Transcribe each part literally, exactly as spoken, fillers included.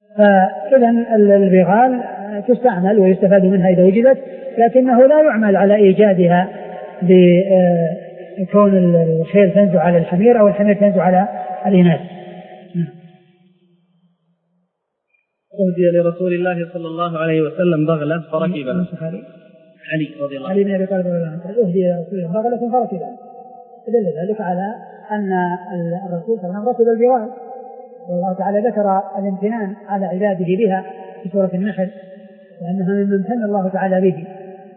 فإذا البغال تستعمل ويستفاد منها إذا وجدت، لكنه لا يعمل على إيجادها بكون الخيل تنزع على الحمير أو الحمير تنزع على الإناث. أهدي لرسول الله صلى الله عليه وسلم بغلة فركبها. علي رضي الله عنه. علي بن أبي طالب رضي الله عنه أهدي لرسول الله بغلة فركبها، دل ذلك على أن الرسول صلى الله عليه وسلم ركب البغال، والله تعالى ذكر الامتنان على عباده بها في سورة النحل، وأنها مما امتن الله تعالى به.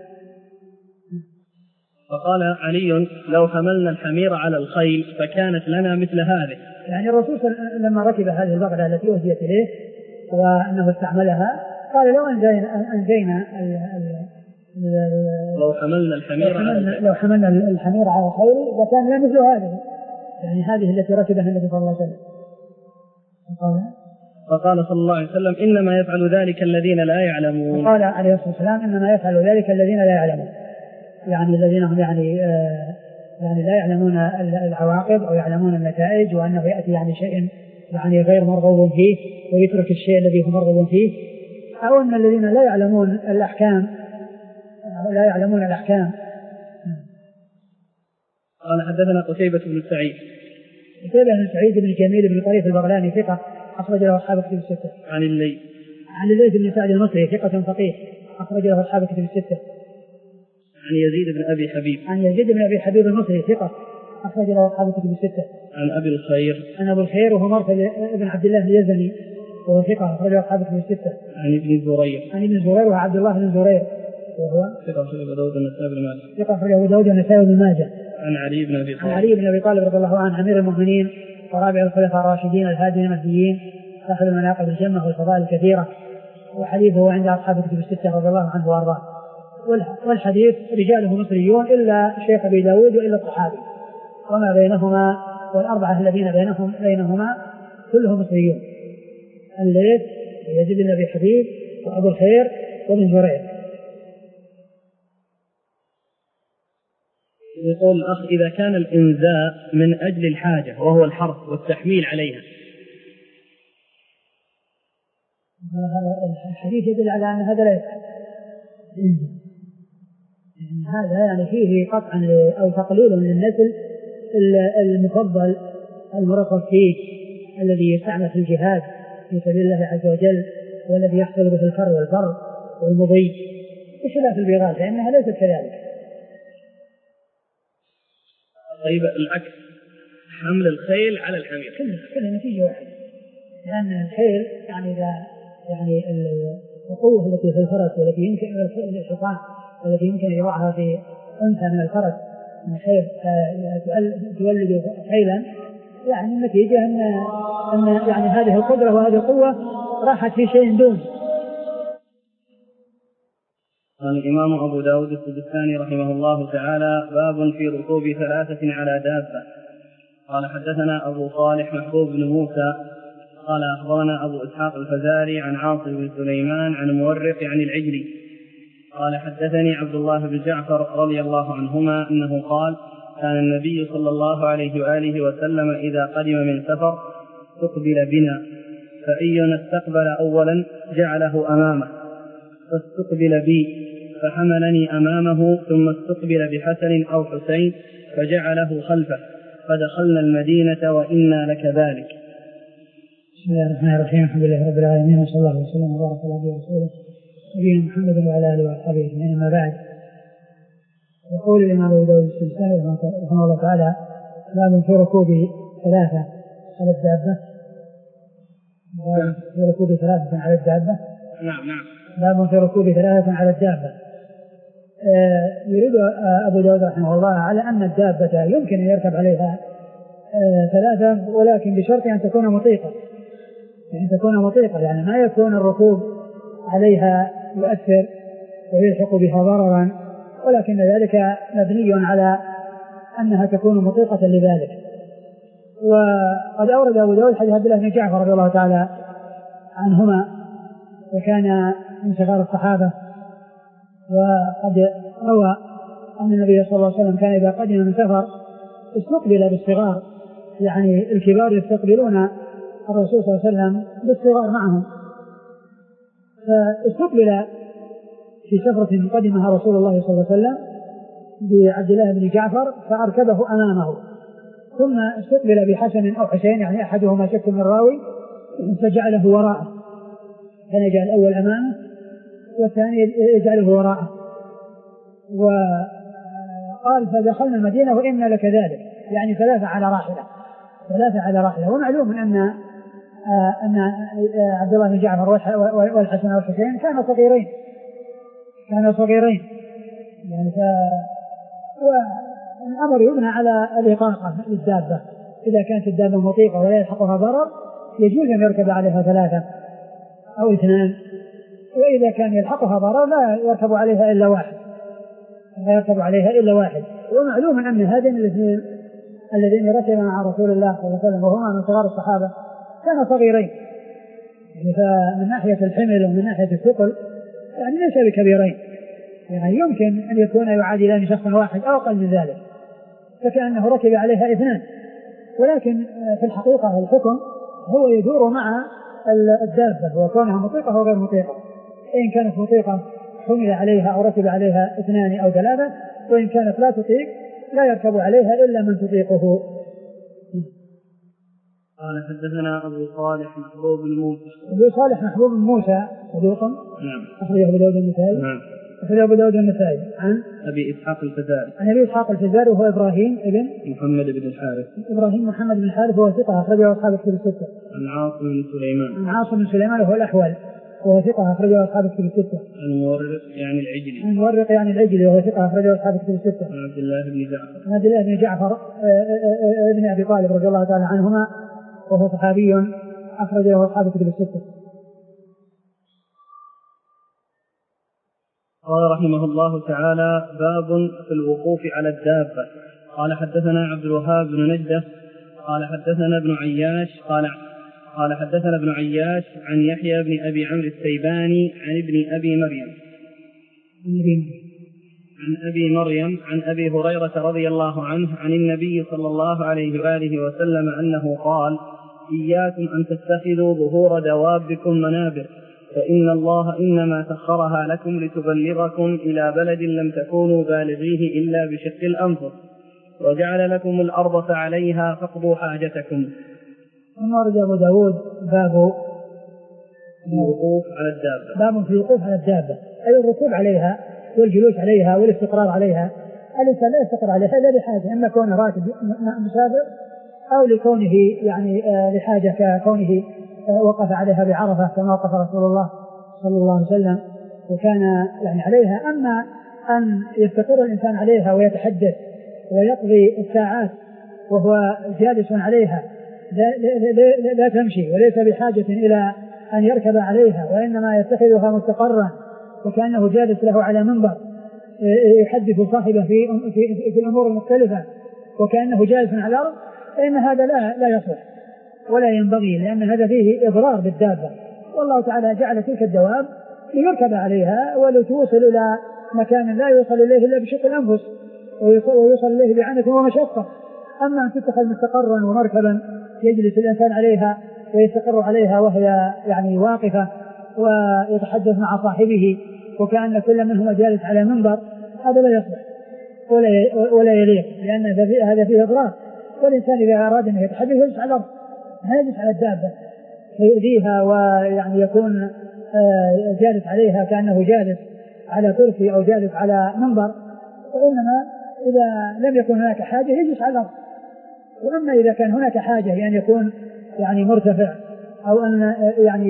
فقال علي: لو حملنا الحمير على الخيل فكانت لنا مثل هذه. يعني الرسول لما ركب هذه البغلة التي أهديت إليه وأنه استعملها قال: لو أنجينا, أنجينا ال ال لو حملنا الحمير على الخيل لو حملنا الحمير على الخيل فكان لنا مثل هذه، يعني هذه التي ركبها النبي صلى الله عليه وسلم. فقال, فقال صلى الله عليه وسلم: إنما يفعل ذلك الذين لا يعلمون. فقال عليه الصلاة والسلام: إنما يفعل ذلك الذين لا يعلمون، يعني الذين هم يعني آه يعني لا يعلمون العواقب أو يعلمون النتائج، وأنه يأتي يعني شيء يعني غير مرغوب فيه ويترك الشيء الذي هو مرغوب فيه، أو أن الذين لا يعلمون الأحكام لا يعلمون الأحكام. قال: حدثنا قتيبة بن سعيد. قتيبة بن سعيد بن جميل بن طريف البغلاني ثقة أخرج له أصحاب كتب الستة. عن الليث عن الليث بن سعد المصري ثقة فقيه أخرج له أصحاب كتب الستة. عن يزيد بن أبي حبيب. عن يزيد بن أبي حبيب المصري ثقة أخرج له أصحاب كتب الستة. عن أبي الخير. عن أبي الخير وهو مرثد بن عبد الله اليزني وهو ثقة أخرج له أصحاب كتب الستة. عن ابن زرير. عن ابن زرير وعبد الله بن زرير وهو ثقة أخرج أبو داود والنسائي بن ماجه. ثقة أخرج أبو داود والنسائي بن ماجه. عن علي بن أبي طالب. عن علي بن أبي طالب رضي الله عنه أمير المؤمنين ورابع الخلفاء الراشدين الهادين المهديين صاحب المناقب الجمة والفضائل الكثيرة، وحديثه عند أصحاب كتب الستة رضي الله عنه وأرضاه. والحديث رجاله مصريون إلا شيخ أبي داود وإلا الصحابي، وما بينهما والأربعة الذين بينهم بينهما كلهم مصريون: الليث ويزيد بن أبي حبيب وأبو الخير وابن زرير. يقول الأخ: إذا كان الإنزاء من أجل الحاجة وهو الحرث والتحميل عليها. الحديث يدل على أن هذا لا يفعل، هذا يعني فيه قطعا أو تقليل للنسل المفضل المرغب فيه الذي يستعمل في الجهاد في سبيل الله عز وجل، والذي يحصل به الفر والبر والمضي، بخلاف البغال فإنها ليست كذلك. طيب العكس، حمل الخيل على الحمير كل نتيجة واحدة، لأن الخيل يعني إذا يعني القوة التي في الفرس والتي يمكن الحصان والتي يمكن أن يضعها في أنثى من الفرس من خيل تولد خيلا، يعني النتيجة أن أن يعني هذه القدرة وهذه القوة راحت في شيء دون. قال الإمام أبو داود السجستاني رحمه الله تعالى: باب في ركوب ثلاثة على دابة. قال: حدثنا أبو صالح محبوب بن موسى قال: أخبرنا أبو إسحاق الفزاري عن عاصم بن سليمان عن مورق عن العجلي قال: حدثني عبد الله بن جعفر رضي الله عنهما أنه قال: كان النبي صلى الله عليه وآله وسلم إذا قدم من سفر استقبل بنا، فأينا استقبل أولا جعله أمامه، فاستقبل بي فحملني أمامه، ثم استقبل بحسن أو حسين فجعله خلفه، فدخلنا المدينة وإنا لكذلك. بسم الله الرحمن الرحيم. الحمد لله رب العالمين، وصلى الله وسلم وبارك على عبده ورسوله نبينا محمد وعلى آله وأصحابه أجمعين، أما بعد. يقول الإمام أبو داود السجستاني رحمه الله تعالى: باب في ركوب ثلاثة على الدابة. في ركوب ثلاثة على الدابة. نعم نعم. باب في ركوب ثلاثة على الدابة. آه يريد آه أبو داود رحمه الله على أن الدابة يمكن أن يركب عليها آه ثلاثة، ولكن بشرط أن تكون مطيقة، أن تكون مطيقة يعني ما يكون الركوب عليها يؤثر ويلحق بها ضررا، ولكن ذلك مبني على أنها تكون مطيقة لذلك. وقد أورد أبو داود حديث عبد الله بن جعفر رضي الله تعالى عنهما، وكان من صغار الصحابة، وقد روى أن النبي صلى الله عليه وسلم كان إذا قدم من سفر استقبل بالصغار، يعني الكبار يستقبلون الرسول صلى الله عليه وسلم بالصغار معهم، فاستقبل في سفرة قدمها رسول الله صلى الله عليه وسلم بعبد الله بن جعفر فأركبه أمامه، ثم استقبل بحسن أو حسين يعني أحدهما شك من راوي فجعله وراءه، كان يجعل الأول أمامه والثاني يجعله وراءه. وقال فدخلنا المدينة وإنا لكذلك، يعني ثلاثة على راحلة ثلاثة على راحلة. ومعلوم أن أن عبد الله بن جعفر والحسن والحسين كانوا صغيرين كانوا صغيرين يعني ف... والأمر يبنى على الإطاقة للدابة، إذا كانت الدابة مطيقة ولا يلحقها ضرر يجوز أن يركب عليها ثلاثة أو اثنان، وإذا كان يلحقها ضرر لا يركب عليها إلا واحد لا يركب عليها إلا واحد. ومعلوم أن هذين الاثنين الذين ركبوا مع رسول الله صلى الله عليه وسلم وهما من صغار الصحابة كانوا صغيرين، يعني فمن ناحية الحمل ومن ناحية الثقل يعني ليس بكبيرين، يعني يمكن أن يكون يعادلان شخصا واحد أو أقل من ذلك، فكأنه ركب عليها اثنان. ولكن في الحقيقة الحكم هو يدور مع الدابة وكونها مطيقة أو غير مطيقة، إن كانت مطيقة حمل عليها أو ركب عليها اثنان أو ثلاثة، وإن كانت لا تطيق لا يركب عليها إلا من تطيقه. قال حدثنا أبو صالح محبوب بن موسى. أبو صالح محبوب بن موسى صدوق نعم أخرجه أبو داود النسائي. نعم أخرجه أبو داود النسائي عن أبي إسحاق الفزاري عن أبي إسحاق الفزاري وهو إبراهيم ابن محمد بن الحارث إبراهيم محمد بن الحارث وهو ثقة أخرجه أصحاب الكتب الستة. عن عاصم بن سليمان عن عاصم بن سليمان وهو الأحول وهو ثقة أخرجه أصحاب الكتب الستة. عن مورق يعني العجلي عن مورق يعني العجلي وهو ثقة أخرجه أصحاب الكتب الستة. عن عبد الله بن جعفر عن عبد الله بن جعفر ابن أبي طالب رضي الله تعالى عنهما وهو صحابي أخرج له أصحاب الكتب الستة. قال رحمه الله تعالى: باب في الوقوف على الدابة. قال حدثنا عبد الوهاب بن نجدة قال حدثنا ابن عياش قال قال حدثنا ابن عياش عن يحيى بن أبي عمرو السيباني عن ابن أبي مريم عن أبي مريم عن أبي هريرة رضي الله عنه عن النبي صلى الله عليه وآله وسلم أنه قال: إياكم أن تتخذوا ظهور دوابكم منابر، فإن الله إنما سخرها لكم لتبلغكم إلى بلد لم تكونوا بالغيه إلا بشق الأنفس، وجعل لكم الأرض فعليها فاقضوا حاجتكم. ثم ورد أبو داود باب الوقوف على الدابة. باب في الوقوف على الدابة أي الركوب عليها والجلوس عليها والاستقرار عليها. الإنسان لا يستقر عليها إلا لحاجة، إما كونه راكب مسافر أو لكونه يعني لحاجة ككونه وقف عليها بعرفة كما وقف رسول الله صلى الله عليه وسلم وكان يعني عليها. أما أن يستقر الإنسان عليها ويتحدث ويقضي الساعات وهو جالس عليها لا, لا, لا, لا تمشي وليس بحاجة إلى أن يركب عليها، وإنما يتخذها مستقرا وكأنه جالس له على منبر يحدث صاحبه في, في, في الأمور المختلفة وكأنه جالس على الأرض، فإن هذا لا, لا يصلح ولا ينبغي، لأن هذا فيه إضرار بالدابة. والله تعالى جعل تلك الدواب ليركب عليها ولتوصل إلى مكان لا يوصل إليه إلا بشق الأنفس ويوصل إليه بعنة ومشقة. أما أن تتخذ مستقرا ومركبا يجلس الإنسان عليها ويستقر عليها وهي يعني واقفة ويتحدث مع صاحبه وكأن كل منهما جالس على منبر، هذا لا يصلح ولا ولا يليق، لأن هذا فيه إضرار. والإنسان إذا أراد أن يتحدث يجلس على الأرض، ما يجلس على الدابة فيؤذيها ويعني يكون جالس عليها كأنه جالس على كرسي أو جالس على منبر، وإنما إذا لم يكن هناك حاجة يجلس على الأرض. وأما إذا كان هناك حاجة أن يعني يكون يعني مرتفع أو أن يعني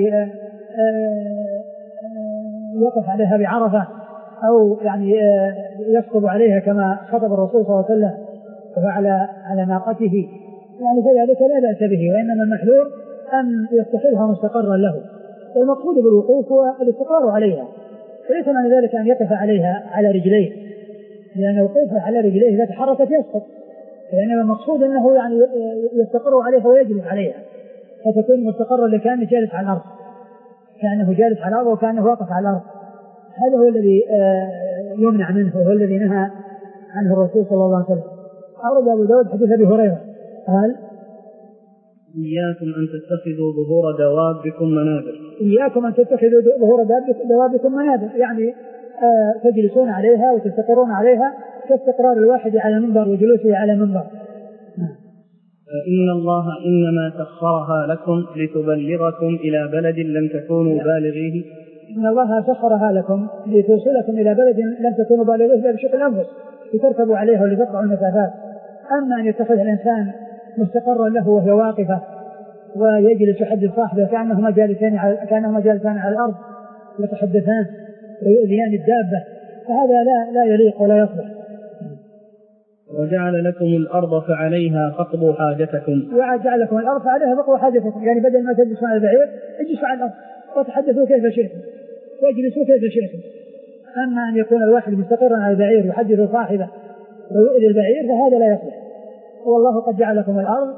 يقف عليها بعرفة أو يعني يسقط عليها كما خطب الرسول صلى الله عليه وسلم وفعل على ناقته، يعني فذلك لا بأس به، وإنما المحذور أن يستخلها مستقرا له. والمقصود بالوقوف هو الاستقرار عليها، وليس معنى ذلك أن يقف عليها على رجليه، لأن وقوف على رجليه إذا تحركت يسقط، لأن المقصود أنه يعني يستقر عليها ويجلس عليها فتكون مستقرا لكأنه جالس على الأرض، كأنه جالس على الأرض وكأنه واقف على الأرض. هذا هو الذي يمنع منه وهو الذي نهى عنه الرسول صلى الله عليه وسلم. أورد أبو داود حديث أبي هريرة قال إياكم أن تتخذوا ظهور دوابكم منابر. إياكم أن تتخذوا ظهور دوابكم منابر، يعني آه تجلسون عليها وتستقرون عليها كاستقرار الواحد على منبر وجلوسه على منبر. فإن الله إنما سخرها لكم لتبلغكم إلى بلد لم تكونوا بالغيه. إن الله سخرها لكم لتوصلكم إلى بلد لم تكونوا بالغيه بشق الأنفس لتركبوا عليها ولتقطعوا المسافات. أما أن يتخذ الإنسان مستقرا له وهي واقفة ويجلس يحدث صاحبه كأنهما جالسان على كأنهما جالسان على الأرض يتحدثان ويؤذيان الدابة، فهذا لا لا يليق ولا يصلح. وجعل لكم الأرض فعليها فقضوا حاجتكم. وجعل لكم الأرض فعليها فقضوا حاجتكم، يعني بدل ما تجلسوا على البعير اجلسوا على الأرض وتحدثوا كيف شئتم واجلسوا كيف شئتم. أما أن يكون الواحد مستقرا على البعير يحدث صاحبه ويؤذي البعير فهذا لا يصلح. والله قد جعل لكم الأرض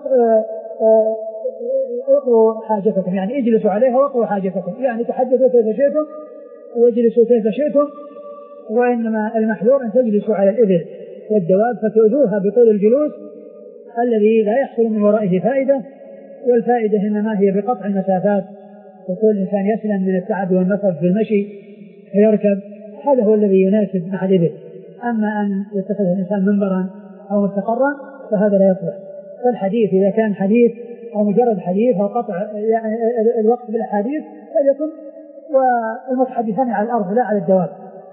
اقضوا حاجتكم، يعني اجلسوا عليها واقضوا حاجتكم، يعني تحدثوا كيف شئتم واجلسوا كيف شئتم. وإنما المحذور أن تجلسوا على الإبل والدواب فتؤذوها بطول الجلوس الذي لا يحصل من ورائه فائدة، والفائدة إنما هي بقطع المسافات وكل إنسان يسلم من التعب والنصب في المشي فيركب، هذا هو الذي يناسب مع الإبل. أما أن يتخذ الإنسان منبرا أو مستقرا فهذا لا يصلح. فالحديث إذا كان حديث أو مجرد حديث أو قطع يعني الوقت بالأحاديث فليكن والمتحدثان على الأرض لا على الدواب.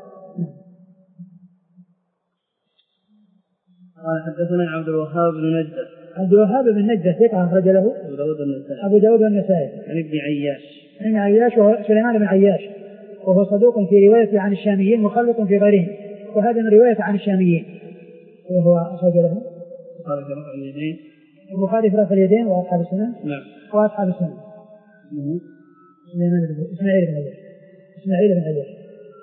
قال حدثنا عبد الوهاب بن نجدة. عبد الوهاب بن نجدة ثقة أخرج له أبو داود النسائي. أبو داود النسائي. عن ابن عياش. عن عياش وهو سليمان بن عياش وهو صدوق في رواية عن الشاميين مخلط في غيرهم، وهذا من رواية عن الشاميين وهو أخرج له البخاري في رفع اليدين. البخاري في رفع اليدين وأصحاب السنن. نعم. وأصحاب السنن. سليمان بن إسماعيل بن عياش. إسماعيل بن عياش.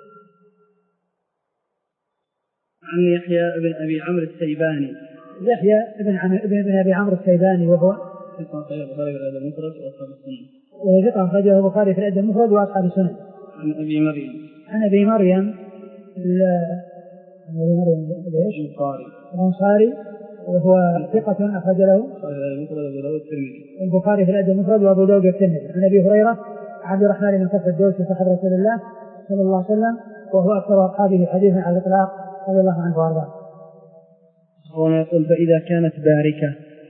عن يحيى بن أبي عمرو السيباني. يحيى بن عم... بن أبي عمرو السيباني وهو ثقة أخرجه البخاري في الأدب المفرد وأصحاب السنن. وهو ثقة أخرجه البخاري في الأدب المفرد وأصحاب السنن. عن أبي مريم. عن أبي مريم أبي مريم ليش؟ الأنصاري. الأنصاري وهو ثقة أخرج له البخاري في الأدب المفرد وأبو داود الترمذي. عن أبي هريرة عبد الرحمن بن صخر الدوسي صاحب رسول الله صلى الله عليه وسلم وهو أكثر أصحابه حديثا على الإطلاق رضي الله عنه وأرضاه. هنا يقول فإذا كانت باركة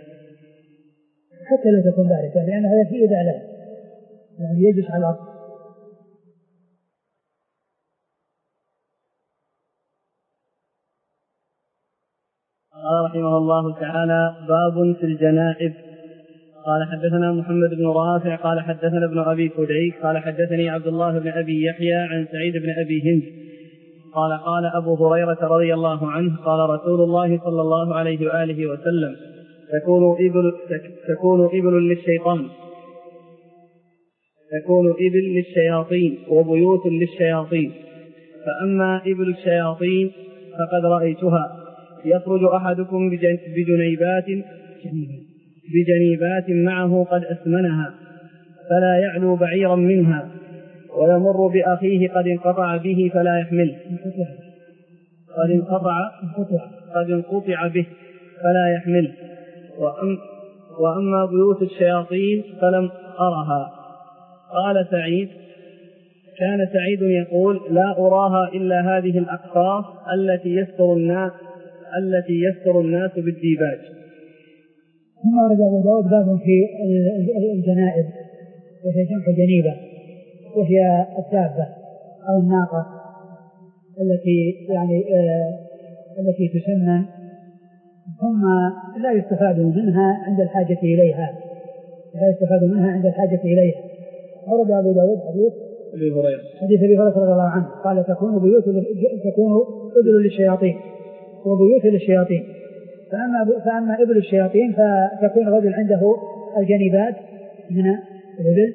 حتى لا تكون باركة لأن هذا فيه إذعلاء يعني يجلس على الأرض. قال رحمه الله تعالى باب في الجنائز. قال حدثنا محمد بن رافع قال حدثنا ابن أبي فديك قال حدثني عبد الله بن أبي يحيى عن سعيد بن أبي هند قال قال أبو هريرة رضي الله عنه قال رسول الله صلى الله عليه وآله وسلم تكون إبل, تكون إبل للشيطان تكون إبل للشياطين وبيوت للشياطين، فأما إبل الشياطين فقد رأيتها يخرج أحدكم بجنيبات بجنيبات معه قد أثمنها فلا يعلو بعيرا منها ويمر بأخيه قد انقطع به فلا يحمله قد انقطع قد انقطع به فلا يحمله وأم وأما بيوت الشياطين فلم أرها. قال سعيد كان سعيد يقول لا أراها إلا هذه الأقطار التي يستر الناس التي يستر الناس بالديباج. ثم ورد أبو داود باب في الجنائز وهي جمع جنيبة وهي الدابة أو الناقة التي يعني آه التي تسمن ثم لا يستفاد منها عند الحاجة إليها لا يستفاد منها عند الحاجة إليها. ورد أبو داود حديث أبي هريرة حديث أبي هريرة رضي الله عنه قال تكون بيوت تكون إبل للشياطين وبيوت للشياطين، فأما فأما إبل الشياطين فتكون الرجل عنده الجنيبات من الإبل.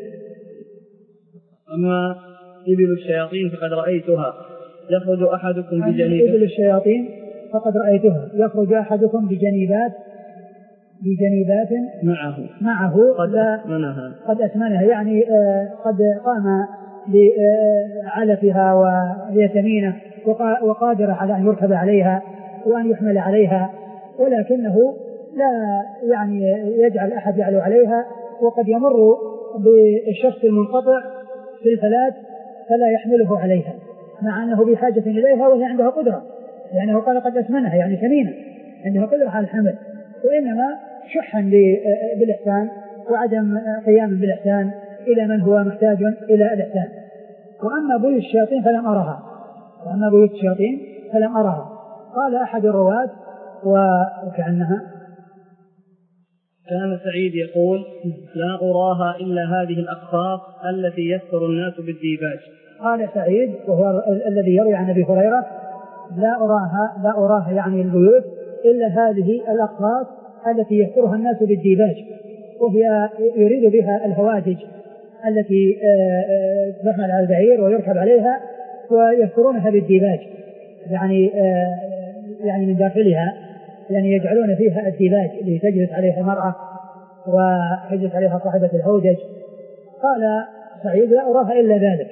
أما إبل الشياطين فقد رأيتها يخرج أحدكم بجنيبات إبل الشياطين فقد رأيتها يخرج أحدكم بجنيبات بجنيبات معه معه قد أثمنها قد أثمنها يعني قد قام بعلفها وهي ثمينة وقادر على أن يركب عليها وأن يحمل عليها، ولكنه لا يعني يجعل أحد يعلو عليها، وقد يمر بالشخص المنقطع في الفلاة فلا يحمله عليها مع أنه بحاجة إليها وهي عندها قدرة، لأنه قال قد أثمنها يعني ثمينة عندها قدرة على الحمل، وإنما شحا بالإحسان وعدم قيام بالإحسان إلى من هو محتاج إلى الإحسان. وأما بيوت الشياطين فلم أرها وأما بيوت الشياطين فلم أرها قال أحد الرواة وكأنها كان سعيد يقول لا أراها إلا هذه الأقطاب التي يستر الناس بالديباج. قال سعيد وهو الذي يروي عن أبي هريرة لا أراها لا أراها يعني البيوت إلا هذه الأقطاب التي يسترها الناس بالديباج، وهي يريد بها الهوادج التي تحمل على البعير ويركب عليها ويسترونها بالديباج، يعني يعني من داخلها يعني يجعلون فيها الديباج اللي تجلس عليها المرأة وتجلس عليها صاحبة الهودج. قال سعيد لا أراها إلا ذلك.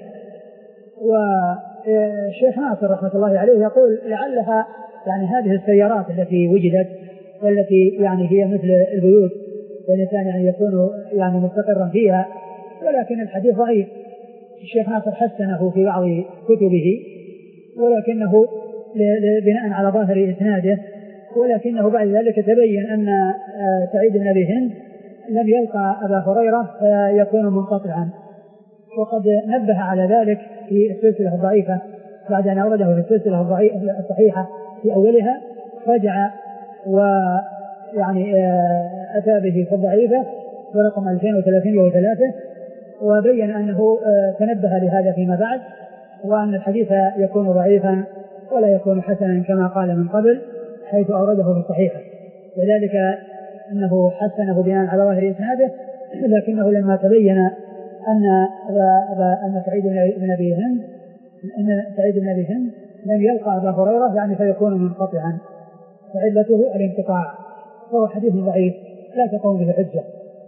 والشيخ ناصر رحمة الله عليه يقول لعلها يعني هذه السيارات التي وجدت والتي يعني هي مثل البيوت والإنسان يعني يكون يعني مستقرا فيها، ولكن الحديث ضعيف. الشيخ ناصر حسنه في بعض كتبه ولكنه بناء على ظاهر إسناده، ولكنه بعد ذلك تبين أن سعيد بن أبي هند لم يلقى أبا هريرة فيكون منقطعا، وقد نبه على ذلك في السلسلة الضعيفة بعد أن أورده في السلسلة الصحيحة في أولها، رجع ويعني أتى به في الضعيفة ورقم ألفين وثلاثمائة وثلاثة وبين أنه تنبه لهذا فيما بعد، وأن الحديث يكون ضعيفا ولا يكون حسنا كما قال من قبل حيث أورده في الصحيحة، وذلك أنه حسنه بناء على ظاهر إسناده، لكنه لما تبين أن أن سعيد بن أبي هند أن سعيد بن أبي هند لم يلقى أبا هريرة يعني فيكون منقطعا، فعلته الانقطاع، فهو حديث ضعيف لا تقوم به حجة.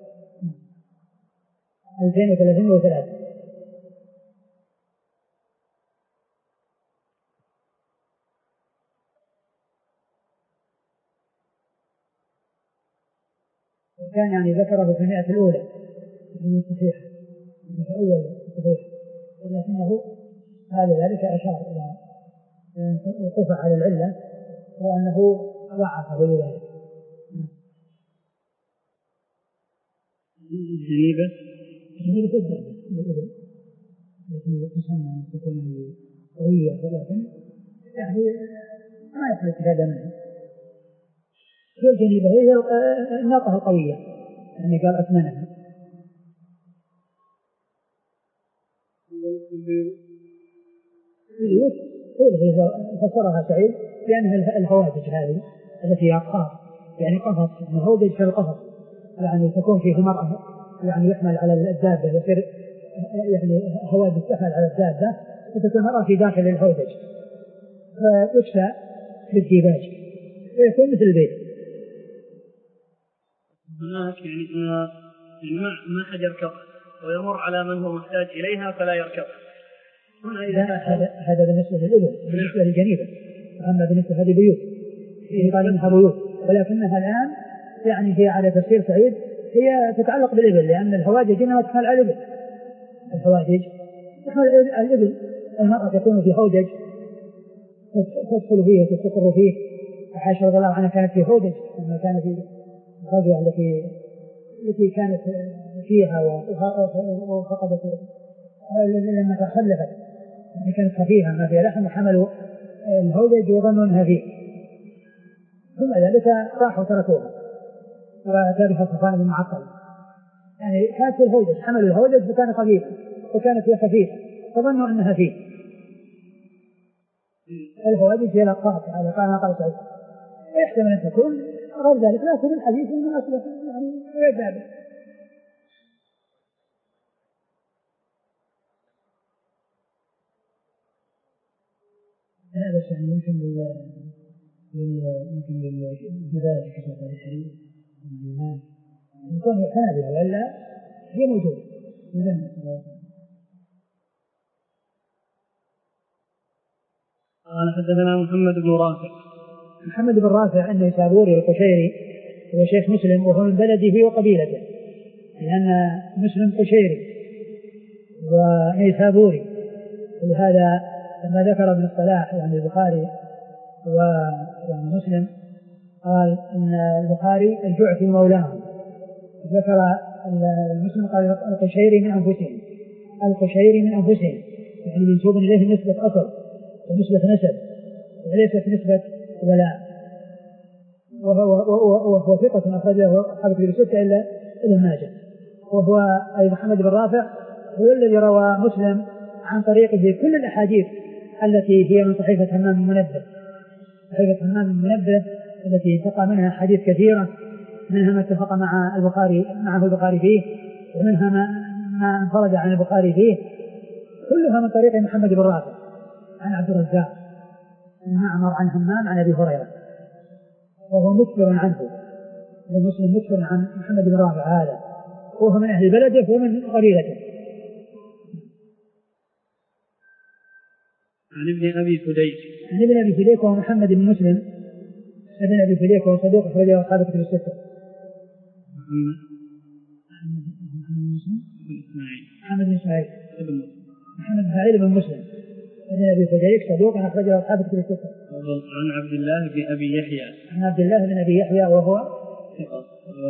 ألفين وثلاثمائة وثلاثة. كان يعني ذكره في المئة الأولى من الصحيح في أول الصحيح، ولكنه هذا ذلك أشار إلى وقوف على العلة وأنه ضعفه لذلك. جنيبة جنيبة جدا الإبل التي تسمى أن تكون قوية، ولكن يعني ما يحدث هذا منه. هي الجنيبة هي الناقة القوية يعني قال أثمنها. البيوت هي فسرها سعيد لأنها الهوادج هذه التي هي أقطاب يعني قفص، الهودج في القفص يعني تكون فيه مرأة يعني يحمل على الدابة يصير يعني هوادج تحمل على الدابة فتكون مرأة في داخل الهودج فيكسى بالديباج ويكون مثل البيت. هناك يعني يعني ما حد يركب ويمر على من هو محتاج إليها فلا يركب. هذا هذا بالنسبة للإبل، بالنسبة للجنيبة. أما بالنسبة لهذه بيوت هي قال إنها بيوت، ولكنها الآن يعني هي على تفسير سعيد هي تتعلق بالإبل، لأن الهوادج إنما تحمل على الإبل. الهوادج تحمل على الإبل، المرأة تكون في هودج تدخل فيه وتستقر فيه. عائشة رضي الله عنها كانت في هودج لما كانت في الغزوة التي التي كانت فيها وفقدت لما تخلفت يعني كانت خفيفة ما فيها لحم وحملوا الهودج وظنوا أنها فيه، ثم ذلك راحوا تركوها وتابها صفوان بن معطل يعني كانت في الهودج حملوا الهودج وكان خفيفة وكانت هي خفيفة فظنوا أنها فيه. الهوادج هي الأقطاب على قال قال سعيد يحتمل أن تكون غير ذلك، لكن الحديث إنه أصبح يعني غير ذلك. هذا يعني يمكن لل يمكن للجبال كشف الحرير والجمال يكون يعتنى بها ولا هي موجودة. قال حدثنا محمد بن رافع محمد بن رافع النيسابوري القشيري هو شيخ مسلم وهو من بلده وقبيلته، لأن مسلم قشيري ونيسابوري. ولهذا لما ذكر ابن الصلاح يعني البخاري ويعني مسلم قال ان البخاري الجعفي مولاهم، ذكر المسلم قال القشيري من انفسهم، القشيري من انفسهم يعني منسوب اليه نسبه اصل ونسبه نسب وليست نسبه ولاء. وهو وهو ثقة أخرجه أصحاب الكتب الستة إلا ابن ماجه. وهو أي محمد بن رافع هو الذي روى مسلم عن طريقه كل الأحاديث التي هي من صحيفة همام المنبه، صحيفة همام المنبه التي تقع منها حديث كثيرة، منها ما اتفق مع البخاري معه البخاري فيه، ومنها ما, ما انفرد عن البخاري فيه، كلها من طريق محمد بن رافع عن عبد الرزاق عن معمر عن همام عن أبي هريرة، وهو مكثر عنه، المسلم مكثر عن محمد بن رافع هذا، وهو من أهل بلده ومن قبيلته. عن ابن أبي فديك عن ابن أبي فديك وهو محمد بن مسلم ابن أبي فديك وهو صدوق أخرجه أصحاب الكتب الستة. محمد محمد بن مسلم بن إسماعيل محمد بن إسماعيل ابن محمد بن إسماعيل بن مسلم ابن أبي فديك صدوق أخرجه أصحاب الكتب الستة. عن عبد الله بن أبي يحيى عن عبد الله بن أبي يحيى وهو ثقة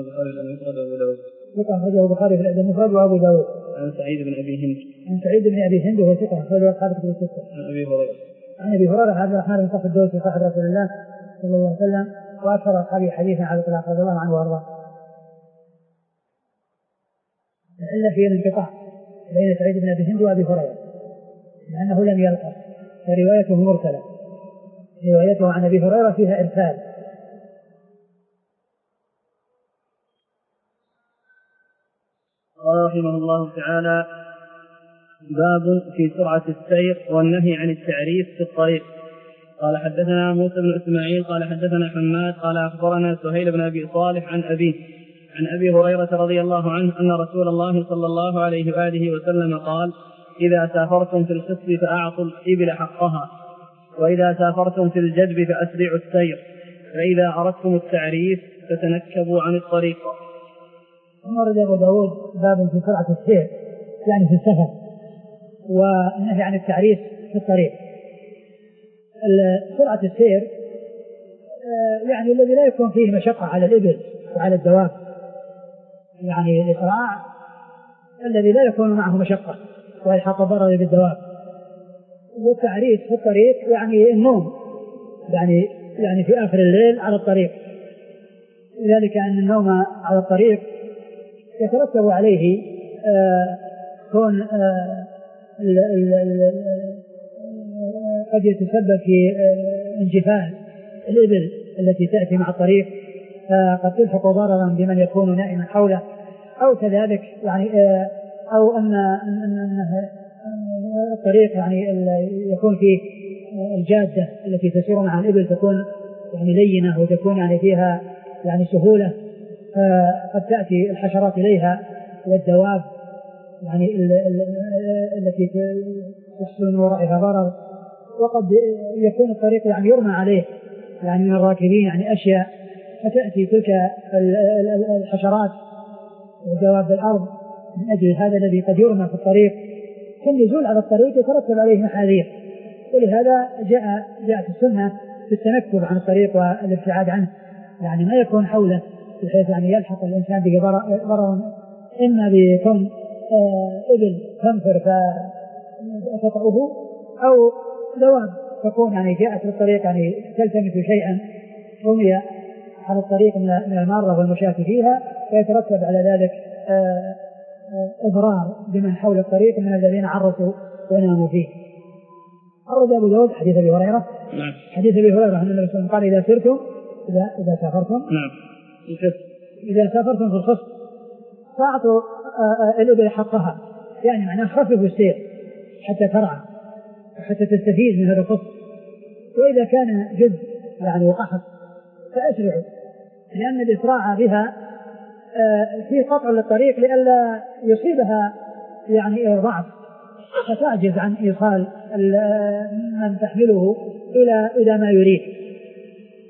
ثقة أخرجه البخاري في الأدب المفرد وأبو داود. عن سعيد بن أبي هند عن سعيد بن أبي هند وهو ثقة أخرجه أصحاب الكتب الستة. عن أبي هريرة عن أبي هريرة هذا الرحمن بن صخر الدوسي صاحب رسول الله صلى الله عليه وسلم وأكثر أصحابه حديثا على الإطلاق رضي الله عنه وأرضاه. إلا في الانقطاع بين سعيد بن أبي هند وأبي هريرة لأنه لم يلقى، فروايته مرسلة، روايته عن أبي هريرة فيها إرسال. قال رحمه الله تعالى: باب في سرعة السير والنهي عن التعريف في الطريق. قال حدثنا موسى بن إسماعيل قال حدثنا حماد قال أخبرنا سهيل بن أبي صالح عن أبيه عن أبي هريرة رضي الله عنه أن رسول الله صلى الله عليه وآله وسلم قال: إذا سافرتم في الخصب فأعطوا الإبل حقها، وإذا سافرتم في الجدب فأسرعوا السير، فإذا أردتم التعريف فتنكبوا عن الطريق. ورد أبو داود باب في سرعة السير يعني في السفر والنهي عن التعريف في الطريق. سرعة السير يعني الذي لا يكون فيه مشقة على الإبل وعلى الدواب، يعني الإسراع الذي لا يكون معه مشقة ويلحق ضرر بالدواب. والتعريف في الطريق يعني النوم، يعني يعني في آخر الليل على الطريق، لذلك أن النوم على الطريق يترتب عليه آه كون آه ال ال ال قد يتسبب في آه انجفال الإبل التي تأتي مع الطريق، فقد تلحق ضررا بمن يكون نائما حوله، أو كذلك يعني آه أو أن الطريق يعني يكون فيه الجادة التي تسير مع الإبل تكون يعني لينة وتكون يعني فيها يعني سهولة، قد تأتي الحشرات إليها والدواب يعني التي تحصل من ورائها ضرر، وقد يكون الطريق يعني يرمى عليه يعني من الراكبين يعني أشياء، فتأتي تلك الحشرات ودواب الأرض من أجل هذا الذي قد يرمى في الطريق. فالنزول على الطريق يترتب عليه محاذير، ولهذا جاء جاءت السنة في التنكب عن الطريق والابتعاد عنه، يعني ما يكون حوله بحيث يعني يلحق الإنسان به ضرر، إما بكون إبل تنفر فتطأه أو دواب تكون يعني جاءت للطريق يعني تلتمس شيئا رمي على الطريق من المارة والمشاة فيها، فيترتب على ذلك إضرار بمن حول الطريق من الذين عرسوا وناموا فيه. أورد أبو داود حديث أبي هريرة نعم. حديث أبي هريرة أن النبي صلى الله عليه وسلم قال: إذا سرتم إذا إذا سافرتم نعم. إذا سافرتم في الخصب فأعطوا الإبل حقها، يعني معناه خففوا السير حتى ترعى وحتى تستفيد من هذا الخصب. وإذا كان جد يعني وقحط فأسرعوا، لأن الإسراع بها في قطع للطريق لئلا يصيبها يعني ضعف فتعجز عن إيصال من تحمله إلى إلى ما يريد.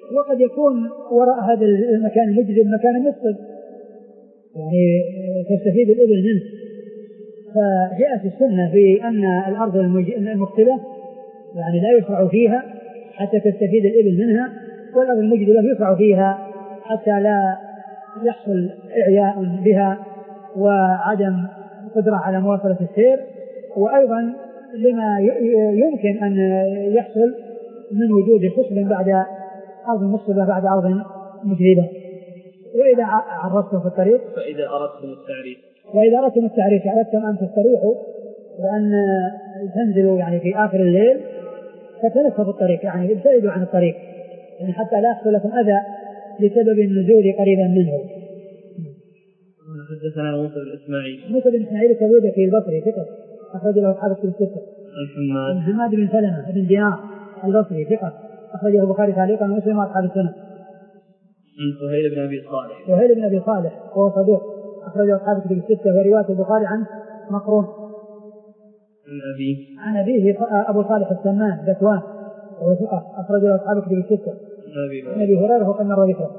وقد يكون وراء هذا المكان المجدب مكان مفسد يعني تستفيد الإبل منه. فجاءت السنة في أن الأرض المفسدة يعني لا يشرع فيها حتى تستفيد الإبل منها، والأرض المجدبة يشرع فيها حتى لا يحصل إعياء بها وعدم قدرة على مواصلة السير، وأيضا لما يمكن أن يحصل من وجود خصب بعد أرض مفسدة بعد أرض مجدبة. وإذا عرفتم في الطريق فإذا أردتم التعريف وإذا أردتم التعريف أردتم أن تستريحوا وأن تنزلوا يعني في آخر الليل فتنفذوا الطريق يعني ابتعدوا عن الطريق يعني حتى لا يحصل لكم أذى بسبب النزول قريبا منه. حدثنا موسى بن إسماعيل موسى بن إسماعيل التبوذكي البصري ثقة أخرج له أصحاب الكتب الستة. الحماد حماد بن سلمة بن دينار البصري ثقة أخرجه البخاري تعليقا ومسلم وأصحاب السنة. عن سهيل بن أبي صالح سهيل بن أبي صالح وهو صدوق أخرجه أصحاب الكتب الستة ورواية البخاري عن مقرون. عن أبيه عن أبيه أبو صالح السمان ذكوان وهو ثقة أخرجه أصحاب الكتب الستة. عن أبي هريرة وقد مر ذكره.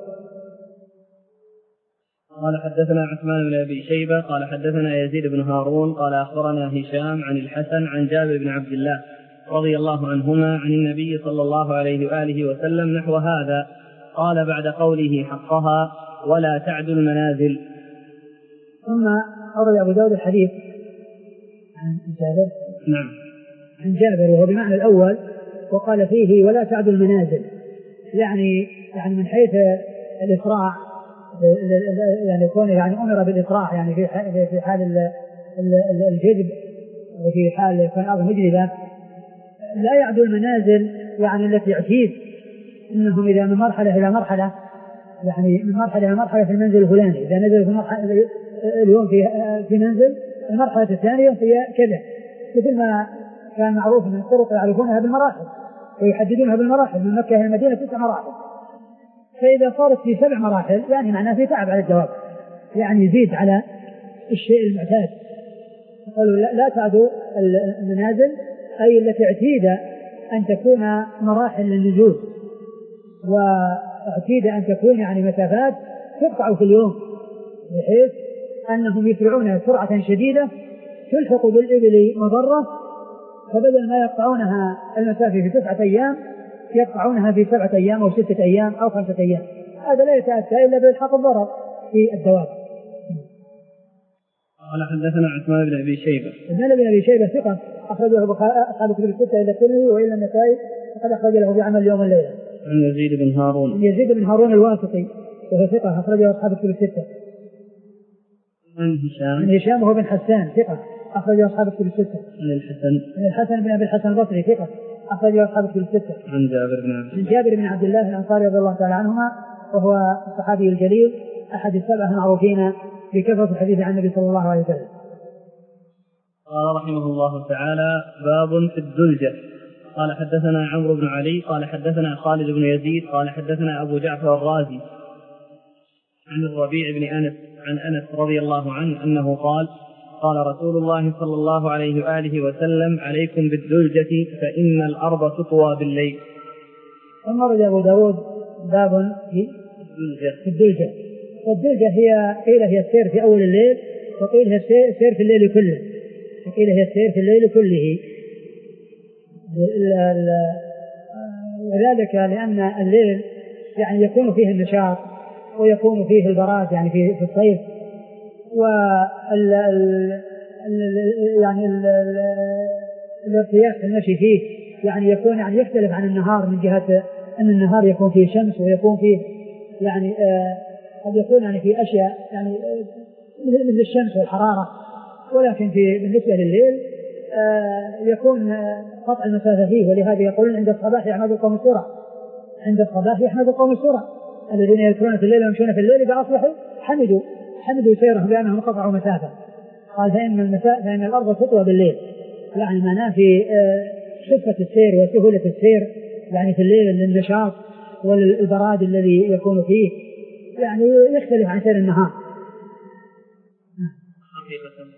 قال حدثنا عثمان بن أبي شيبة قال حدثنا يزيد بن هارون قال أخبرنا هشام عن الحسن عن جابر بن عبد الله رضي الله عنهما عن النبي صلى الله عليه وآله وسلم نحو هذا قال بعد قوله حقها ولا تعدوا المنازل. ثم أورد أبو داود الحديث عن جابر نعم عن جابر وهو بمعنى الأول وقال فيه ولا تعدوا المنازل يعني يعني من حيث الإسراع يعني يكون يعني أمر بالإسراع يعني في في حال الجذب وفي حال يكون الأرض مجدبة لا يعدوا المنازل يعني التي يعتيد إنهم إذا من مرحلة إلى مرحلة يعني من مرحلة إلى مرحلة في المنزل الفلاني إذا نزل في مرحلة اليوم في في منزل المرحلة الثانية هي كذا مثل ما كان معروف من الطرق يعرفونها بالمراحل ويحددونها بالمراحل من مكة إلى المدينة تسع مراحل. فإذا صارت في سبع مراحل يعني معناه في تعب على الجواب يعني يزيد على الشيء المعتاد. قالوا لا, لا تعدوا المنازل أي التي اعتيد أن تكون مراحل للنزول واعتيد أن تكون يعني مسافات تقطع في اليوم بحيث أنهم يسرعون سرعة شديدة تلحق بالإبل مضرة فبدل ما يقطعونها المسافة في تسعة أيام يقطعونها في سبعة أيام أو ستة أيام أو خمسة أيام. هذا لا يتأتى إلا بإلحاق الضرر في الدواب. قال حدثنا عثمان بن أبي شيبة عثمان بن أبي شيبة ثقة أخرجه أصحاب الكتب الستة إلا الترمذي وإلا النسائي وقد أخرج له في عمل يوم الليلة. عن يزيد بن هارون عن يزيد بن هارون الواسطي وهو ثقة أخرجه أصحاب الكتب الستة. عن هشام عن هشام وهو بن حسان ثقة أخرجه أصحاب الكتب الستة. عن الحسن عن الحسن بن أبي الحسن البصري ثقة أخرجه أصحاب الكتب الستة. عن جابر بن عبد عن جابر بن عبد الله الأنصاري رضي الله تعالى عنهما وهو الصحابي الجليل أحد السبعة المعروفين بكثرة الحديث عن النبي صلى الله عليه وسلم. قال رحمه الله تعالى باب في الدلجة. قال حدثنا عمرو بن علي قال حدثنا خالد بن يزيد قال حدثنا أبو جعفر الرازي عن الربيع بن أنس عن أنس رضي الله عنه أنه قال قال رسول الله صلى الله عليه وآله وسلم عليكم بالدلجة فإن الأرض تطوى بالليل. ثم رد أبو داود باب في الدلجة. والدلجة هي قيل هي السير في أول الليل وقيل هي السير في الليل كله وقيل هي السير في الليل كله وذلك لأن الليل يعني يكون فيه النشاط ويكون فيه البراد يعني في في الصيف وال يعني الارتياح في المشي فيه يعني يكون يعني يختلف عن النهار من جهة أن النهار يكون فيه شمس ويكون فيه يعني قد يكون يعني في أشياء يعني مثل الشمس والحرارة ولكن في بالنسبة لليل يكون قطع المسافة فيه ولهذا يقولون عند الصباح يحمد القوم السرعة عند الصباح يحمد القوم السرعة الذين يذكرون في الليل ويمشون في الليل إذا أصبحوا حمدوا حمدوا سيرهم بأنهم قطعوا مسافة. قال فإن المساء فإن الأرض تطوى بالليل يعني معناه في خفة السير وسهولة السير يعني في الليل للنشاط والبراد الذي يكون فيه يعني يختلف عن سير النهار. حقيقة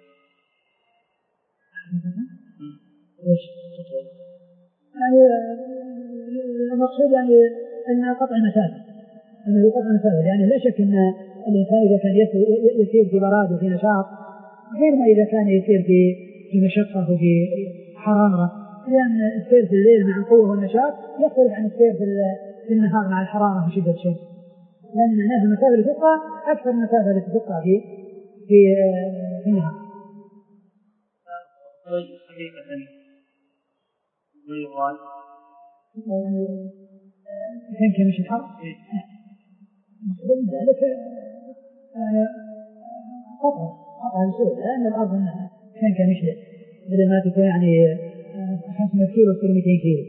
يعني المقصود يعني أن قطع المسافة، أنه قطع المسافة، يعني لا شك أن الإنسان إذا كان يسير في براد وفي نشاط غير ما إذا كان يسير في في مشقة وفي حرارة، لأن السير في الليل مع القوة والنشاط يختلف عن السير في النهار مع الحرارة وشدة الشمس، لأن معناه المسافة اللي تقطع أكثر من المسافة اللي تقطع في في في النهار. طيب حقيقة ما يقال يعني يمكن مش الحر مقصود ذلك قطع قطع السوء، لأن الأرض أنها كان كمشلة بدل ما تكون يعني خمسمائة كيلو تصير مئتين كيلو.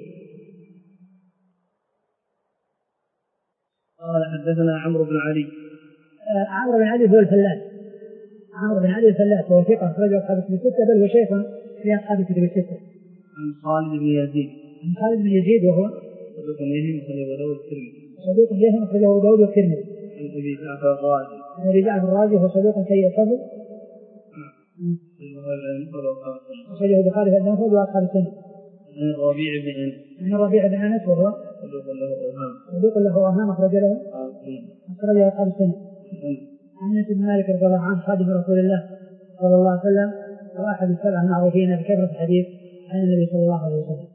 قال حدثنا عمرو بن علي. عمرو بن علي هو الفلاس، عمرو بن علي الفلاس وهو ثقة أخرج أصحاب الكتب الستة، بل هو شيخ في أصحاب الكتب الستة. عن خالد بن يزيد. عن خالد بن يزيد وهو صدوق يهم أخرجه أبو داود والترمذي. صدوق يهم أخرجه أبو داود والترمذي. عن أبي جعفر الرازي. عن أبي جعفر الرازي وهو صدوق سيء الحفظ. أخرجه البخاري في المفرد وأصحاب السنة. عن الربيع بن أنس. عن الربيع بن أنس وهو صدوق له أوهام. صدوق له أوهام أخرج له أخرجه أصحاب السنة. عن أنس بن مالك رضي الله عنه خادم رسول الله صلى الله عليه وسلم وأحد السبع المعروفين بكثرة الحديث عن النبي صلى الله عليه وسلم.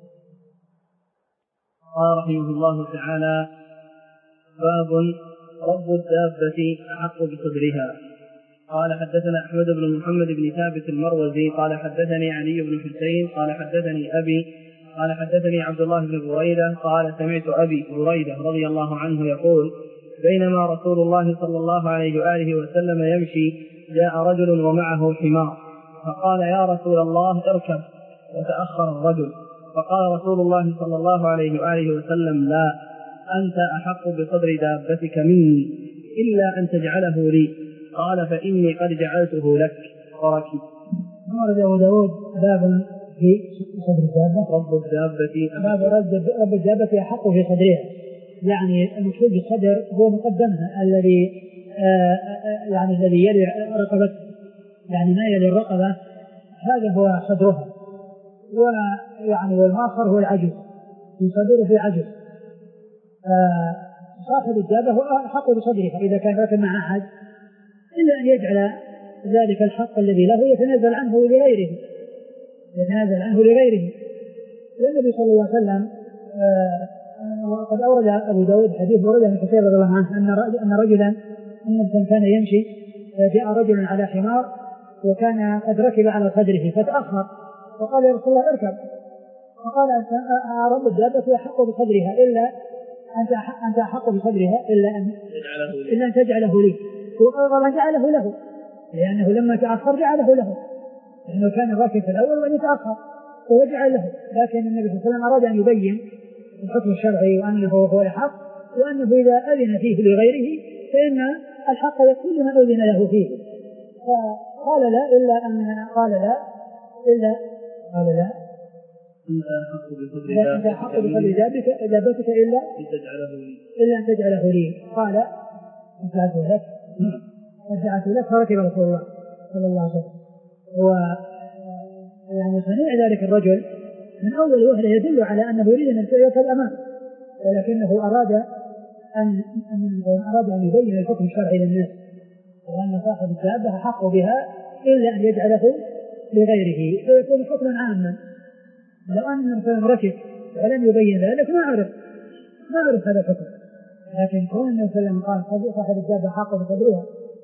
قال رحمه الله تعالى: باب رب الدابة أحق بصدرها. قال حدثنا أحمد بن محمد بن ثابت المروزي قال حدثني علي بن حسين قال حدثني أبي قال حدثني عبد الله بن بريدة قال سمعت أبي بريدة رضي الله عنه يقول: بينما رسول الله صلى الله عليه وآله وسلم يمشي جاء رجل ومعه حمار، فقال: يا رسول الله اركب، وتأخر الرجل، فقال رسول الله صلى الله عليه وآله وسلم: لا، أنت أحق بصدر دابتك مني إلا أن تجعله لي. قال: فإني قد جعلته لك، فركب. ورد أبو داود باب في صدر الدابة. رب الدابة باب رب الدابة أحق في صدرها، يعني المقصود بالصدر هو مقدمها الذي آه يعني الذي يلي رقبته، يعني ما يلي الرقبة هذا هو صدرها، ويعني والماخر هو العجز، في صدره في عجز. آه صاحب الدابة هو أحق بصدرها إذا كان راكب مع أحد، إلا أن يجعل ذلك الحق الذي له يتنازل عنه لغيره، يتنازل عنه لغيره. والنبي صلى الله عليه وسلم وقد أورد أبو داود حديث ورد من كثير رضي الله عنه أن رجلا أن كان يمشي فجاء رجل على حمار وكان قد ركب على صدره فتأخر، فقال: يا رسول الله اركب، فقال: رب الدابة أحق بصدرها إلا أنت أنت أحق بصدرها إلا أن إلا أن تجعله لي. وقال: جعله له، لأنه لما تأخر جعله له، لأنه كان راكب في الأول وأن يتأخر وهو جعل له. لكن النبي صلى الله عليه وسلم أراد أن يبين الحكم الشرعي وأنه هو الحق، وأنه إذا أذن فيه لغيره فإن الحق يكون لمن أذن له فيه. فقال: لا إلا أن قال لا إلا قال لا أنت أحق بصدر دابتك إلا إلا أن تجعله لي. قال: وجعلته لك وجعلته لك، فركب رسول الله صلى الله عليه وسلم. هو يعني صنيع ذلك الرجل من أول وهلة يدل على أنه يريد أن يركب أمامه، ولكنه أراد أن أراد أن يبين الحكم الشرعي للناس، وأن صاحب الدابة أحق بها إلا أن يجعله لغيره، فيكون حكما عاما. لو أن الإنسان ركب ولم يبين ذلك ما عرف ما عرف هذا الحكم، لكن كون النبي صلى الله عليه وسلم قال: صاحب الدابة أحق بصدرها،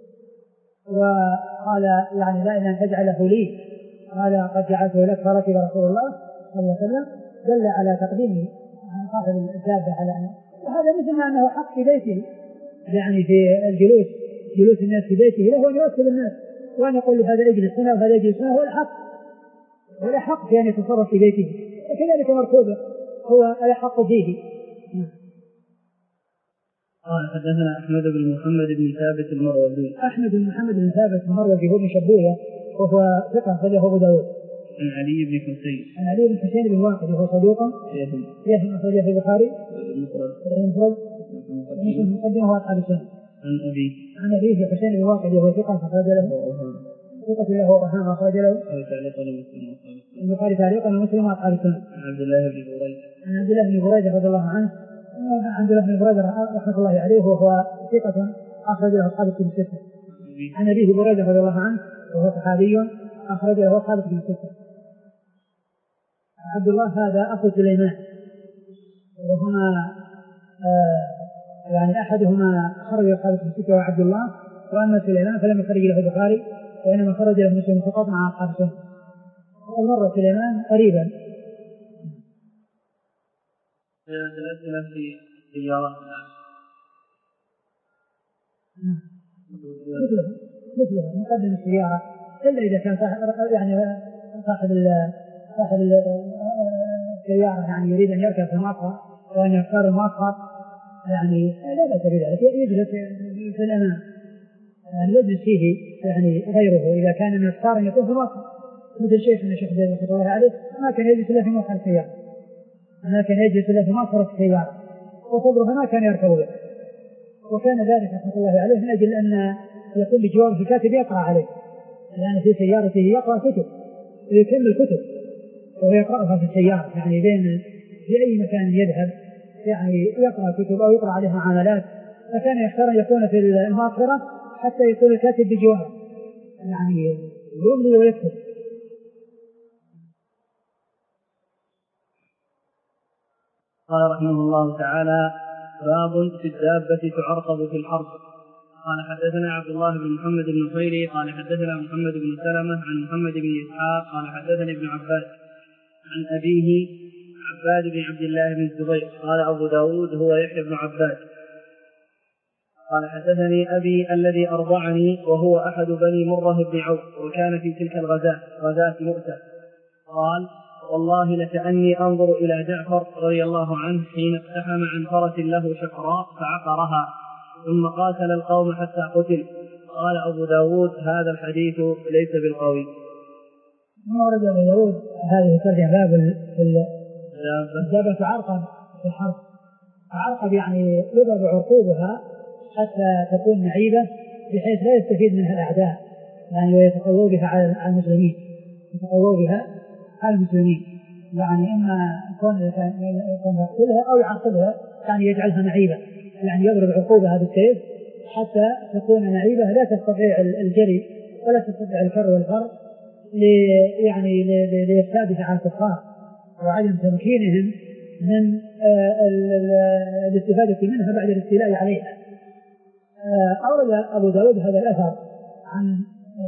وقال: يعني لا إلا أن تجعله لي، قال: قد جعلته لك، فركب رسول الله صلى الله عليه وسلم، دل على تقديمه عن صاحب الدابة على أنه، وهذا مثل ما أنه حق في بيته، يعني في الجلوس جلوس الناس في بيته له أن يوكل الناس وأن يقول لهذا اجلس هنا وهذا اجلس هنا، هو الحق هو الحق في أن يتصرف في بيته، وكذلك مركوبه هو الحق فيه. قال حدثنا أحمد بن محمد بن ثابت المروزي. أحمد بن محمد بن ثابت المروزي هو من شبوية وهو ثقة أخرجه أبو داود. عن علي بن حسين. عن علي بن حسين بن واقد وهو صدوق يهم أخرجه في البخاري المفرد ومسلم مقدمه وأصحاب السنة. عن أبي عن أبي في حسين بن واقد وهو ثقة أخرج له ثقة له وأهام أخرج له البخاري تعليقا ومسلم وأصحاب السنة. عن عبد الله بن بريدة. عن عبد الله بن بريدة رضي الله عنه عند ابن بريدة رحمة الله عليه وهو ثقة أخرج له أصحاب الكتب الستة. عن أبيه بريدة رضي الله عنه وهو صحابي أخرج له أصحاب الكتب الستة. عبد الله هذا أخو سليمان وهما آه يعني أحدهما خرج أصحاب الكتب الستة وعبد الله، وأما سليمان فلم يخرج له البخاري وإنما خرج له مسلم فقط مع أصحاب السنة. ومر سليمان قريبا. الأسئلة في السيارة مثلها مثلها مقدم السيارة إلا إذا كان يعني صاحب صاحب السيارة يعني يريد أن يركب في المقهى وأن يختار المقهى يعني لا بأس بذلك، يجلس في الأمام يعني يجلس فيه يعني غيره إذا كان من يختار أن يكون في المقهى، مثل شيخنا الشيخ زيد رحمه الله عليه ما كان يجلس إلا في مقهى السيارة، ما كان يجلس إلا في مقهى السيارة وصدره ما كان يركب به، وكان ذلك رحمه الله عليه من أجل أن يكون بجواره الكاتب يقرأ عليه، لأن في سيارته يقرأ كتب ويكمل كتب وهو يقرأها في السيارة يعني بين في أي مكان يذهب يعني يقرأ كتب أو يقرأ عليها معاملات، فكان يختار أن يكون في المقهى حتى يكون الكاتب بجواره يعني يملي ويكتب. قال رحمه الله تعالى: باب في الدابة تعرقب في الحرب. قال حدثنا عبد الله بن محمد بن خيري قال حدثنا محمد بن سلمة عن محمد بن إسحاق قال حدثني ابن عباس عن أبيه عباد بن عبد الله بن الزبير قال أبو داود هو يحيى بن عباد قال حدثني أبي الذي أرضعني وهو أحد بني مرة بن عوف وكان في تلك الغزاة غزاة مؤتة. قال: والله لكأني أنظر إلى جعفر رضي الله عنه حين اقتحم عن فرس له شقراء فعقرها ثم قاتل القوم حتى قتل. قال أبو داود: هذا الحديث ليس بالقوي. ما ورد أبو داود هذه ترجع باب الدابة تعرقب في الحرب. تعرقب يعني يضرب عرقوبها حتى تكون معيبة بحيث لا يستفيد منها الأعداء يعني ويتقووا بها على المسلمين يتقووا بها على المسلمين يعني إما يكون يقتلها أو يعرقبها يعني يجعلها معيبة يعني يضرب عقوبها بالسيف حتى تكون معيبة لا تستطيع الجري ولا تستطيع الفر والفر يعني ليستهدف على الكفار وعدم تمكينهم من الاستفادة منها بعد الاستيلاء عليها. أورد أبو داود هذا الأثر عن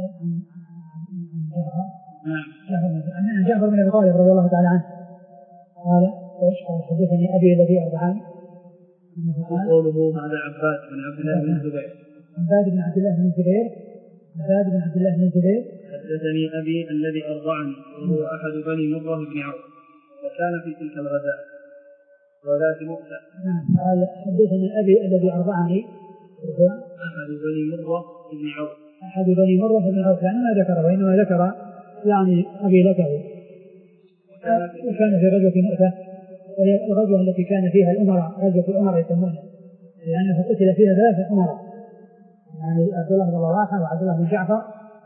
عن جعفر بن أبي طالب رضي الله تعالى عنه قال: قال حدثني أبي الذي أرضعني. قوله هذا عباد بن عبد الله بن الزبير عباد بن عبد الله بن الزبير عباد بن عبد الله بن الزبير حدثني أبي الذي أرضعني وهو أحد بني مرة بن عوف وكان في تلك الغزاة غزاة مؤتة. قال: حدثني أبي الذي أرضعني وهو أحد بني مرة بن عوف أحد بني مرة بن عوف يعني ما ذكر وإنما ذكر يعني قبيلته. وكان في غزوة مؤتة وهي الغزوة التي كان فيها الأمراء غزوة الأمراء يسمونها لأنه قتل فيها ثلاثة أمراء يعني عبد الله بن رواحة وعبد الله بن جعفر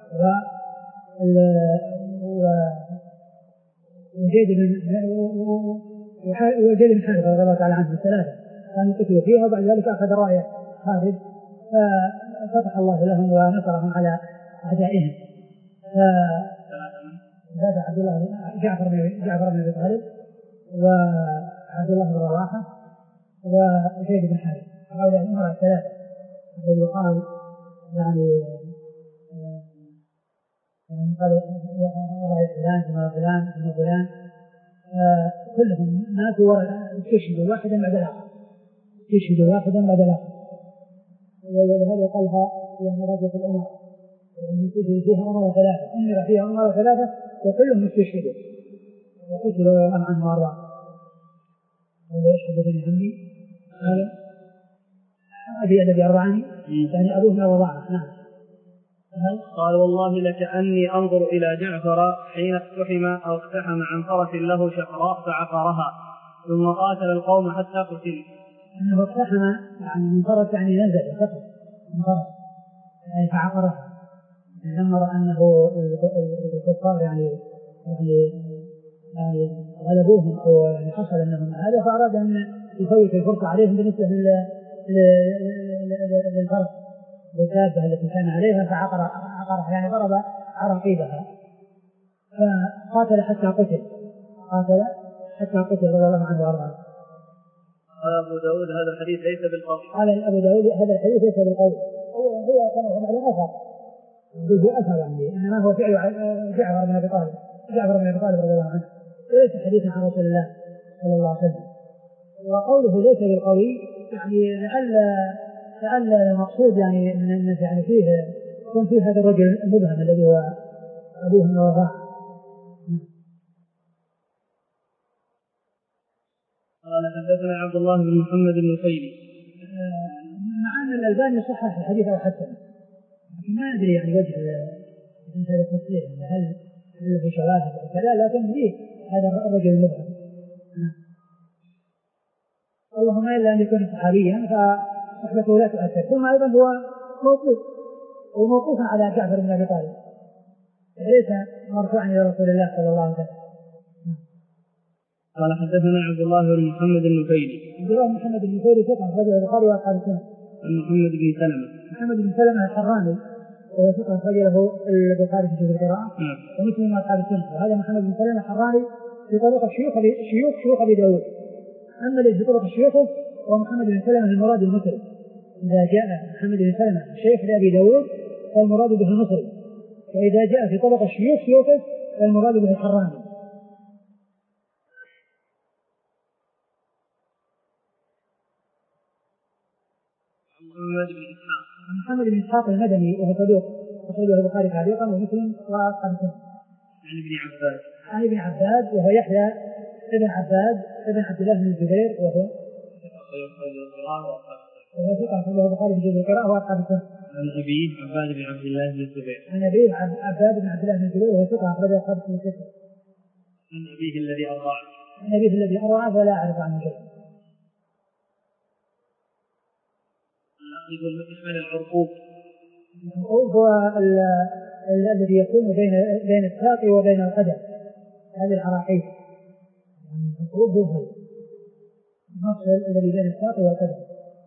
وزيد بن وزيد بن حارثة رضي الله تعالى عنه الثلاثة كانوا قتلوا فيها وبعد ذلك أخذ راية خالد ففتح الله لهم ونصرهم على أعدائهم. هذا عبد الله جعفر بن جعفر بن أبي طالب وعبد الله بن رواحة وزيد بن حارثة هؤلاء الأمراء الثلاثة الذي قال يعني يعني قال رأي فلان ثم فلان ثم فلان كلهم ماتوا استشهدوا واحدا بعد الآخر استشهدوا واحدا بعد الآخر. ولهذا قالها يعني غزوة الأمراء يعني فيها أمراء ثلاثة أمر فيها أمراء ثلاثة وكلهم استشهدوا وقتلوا يوم عنه وأربعة. هذا يشهد بني عمي هذا أبي الذي أرضعني يعني أبوه وضعه. نعم. قال: والله لكأني أنظر إلى جعفر حين اقتحم أو اقتحم عن فرس له شقراء فعقرها ثم قاتل القوم حتى قتل. أنه اقتحم يعني من فرس يعني نزل خطر من فرس يعني فعقرها لما رأى أنه الكفار يعني يعني يعني غلبوهم أو يعني حصل أنهم هذا فأراد أن يفوت الفرصة عليهم بالنسبة للفرس والدابة التي كان عليها فعقر عقرها يعني ضرب عراقيبها فقاتل حتى قتل قاتل حتى قتل رضي الله عنه وارضاه. قال أبو داود هذا الحديث ليس بالقول. قال أبو داود هذا الحديث ليس بالقول هو هو كما هو معلوم أثر جزء أثر يعني إنما هو فعل جعفر بن أبي طالب جعفر بن أبي طالب رضي الله عنه وليس حديثا عن رسول الله صلى الله عليه وسلم. وقوله ليس بالقوي يعني لعل لعل المقصود يعني ان يعني فيه يكون فيه هذا الرجل المبهم الذي هو ابوه من وفاه. قال حدثنا عبد الله بن محمد النفيلي مع ان الالباني صحح الحديث او حسن لكن ما ادري يعني وجه هذا التصحيح هل هل له شواهد او كذا لكن فيه هذا الرجل المبهم. اللهم إلا أن يكون صحابيا فصحبته لا تؤثر. ثم أيضا هو موقوف وموقوف على جعفر بن أبي طالب ليس مرفوعا إلى رسول الله صلى الله عليه وسلم. قال حدثنا عبد الله بن محمد النفيلي عبد الله بن محمد النفيلي ثقة أخرجه البخاري وأصحاب السنن. عن محمد بن سلمة محمد بن سلمة الحراني وهو ثقة أخرجه البخاري في جزء القراءة ومسلم وأصحاب السنن. وهذا محمد بن سلمة الحراني في طريق الشيوخ شيوخ شيوخ أبي داود. أما الذي في طرق الشيوخ ومحمد بن سلمة المراد المصري. إذا جاء محمد بن سلمة الشيخ لأبي داود فالمراد به المصري وإذا جاء في طرق الشيوخ شيوخه فالمراد به الحراني. محمد بن إسحاق محمد بن إسحاق المدني وهو صدوق أخرجه البخاري تعليقا ومسلم وأصحاب السنن. عن ابن عباس عن ابن عباس وهو يحيى ابن عباس ابن عبد الله بن الزبير وهو وهو ثقة أخرجه البخاري في جزء القراءة وأصحاب السنن. عن أبيه عباد بن عبد الله بن الزبير عن أبيه عباد بن عبد الله بن الزبير وهو ثقة أخرجه أصحاب السنن. عن أبيه الذي أرضعه عن أبيه الذي أرضعه ولا أعرف عنه شيء. يقول يشمل العرقوب. العرقوب هو الذي يكون بين بين الساق وبين القدم هذه العراقيب يعني العرقوب هو هذا المفصل الذي بين الساق والقدم.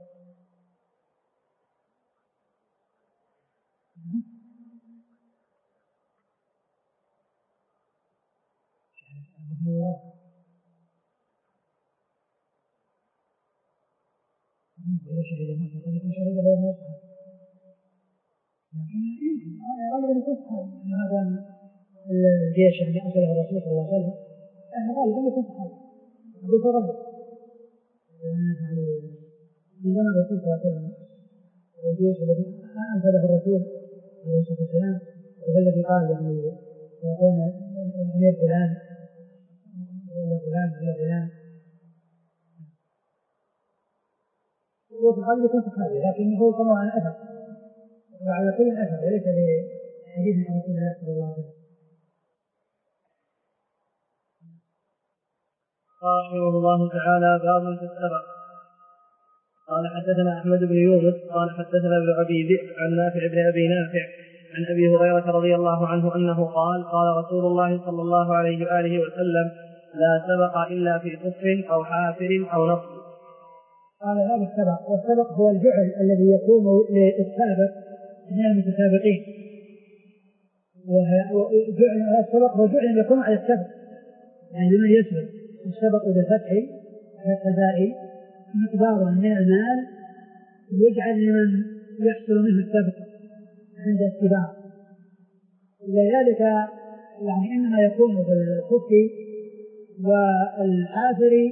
إذا شهد ما قد يكون شهد هو موسى لكن يمكن غالبا يكون صحابي من هذا الجيش الذي أرسله الرسول صلى الله عليه وسلم يعني غالبا يكون صحابي بفضل لأنه يعني في زمن الرسول صلى الله عليه وسلم الجيش الذي أنفذه الرسول عليه الصلاة والسلام وهو الذي قال يعني يقول أمير فلان ولا فلان ولا فلان وفي الغالب يكون صحابي لكنه كما عن أثر وعلى كل أثر وليس لحديث رسول الله صلى الله عليه وسلم. رحمه الله تعالى باب في السبق. قال حدثنا أحمد بن يونس قال حدثنا ابن أبي ذئب عن نافع بن أبي نافع عن أبي هريرة رضي الله عنه أنه قال قال رسول الله صلى الله عليه وآله وسلم لا سبق إلا في صف أو حافر أو نصب. قال هذا السبق والسبق هو الجعل الذي يكون للسابق من المتسابقين وجعل السبق هو جعل يكون على السبق يعني لمن يسبق السبق بفتح الفدائي مقدار من المال يجعل لمن يحصل منه السبق عند السباق ولذلك يعني إنما يكون في الخف والحافر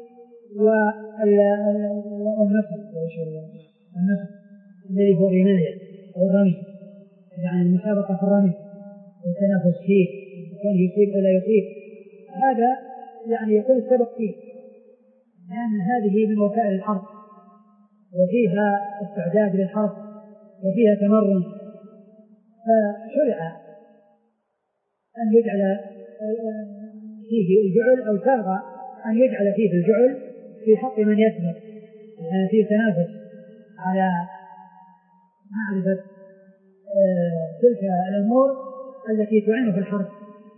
والنصر النصر الذي هو الرماية والرمي يعني المسابقة في الرمي والتنافس فيه يكون يصيب ولا يصيب هذا يعني يكون السبق فيه لأن هذه من وسائل الحرب وفيها استعداد للحرب وفيها تمرن فشرع أن يجعل فيه الجعل أو شرع أن يجعل فيه الجعل في حق من يسبق يعني فيه تنافس على معرفة تلك الأمور التي تعين في الحرب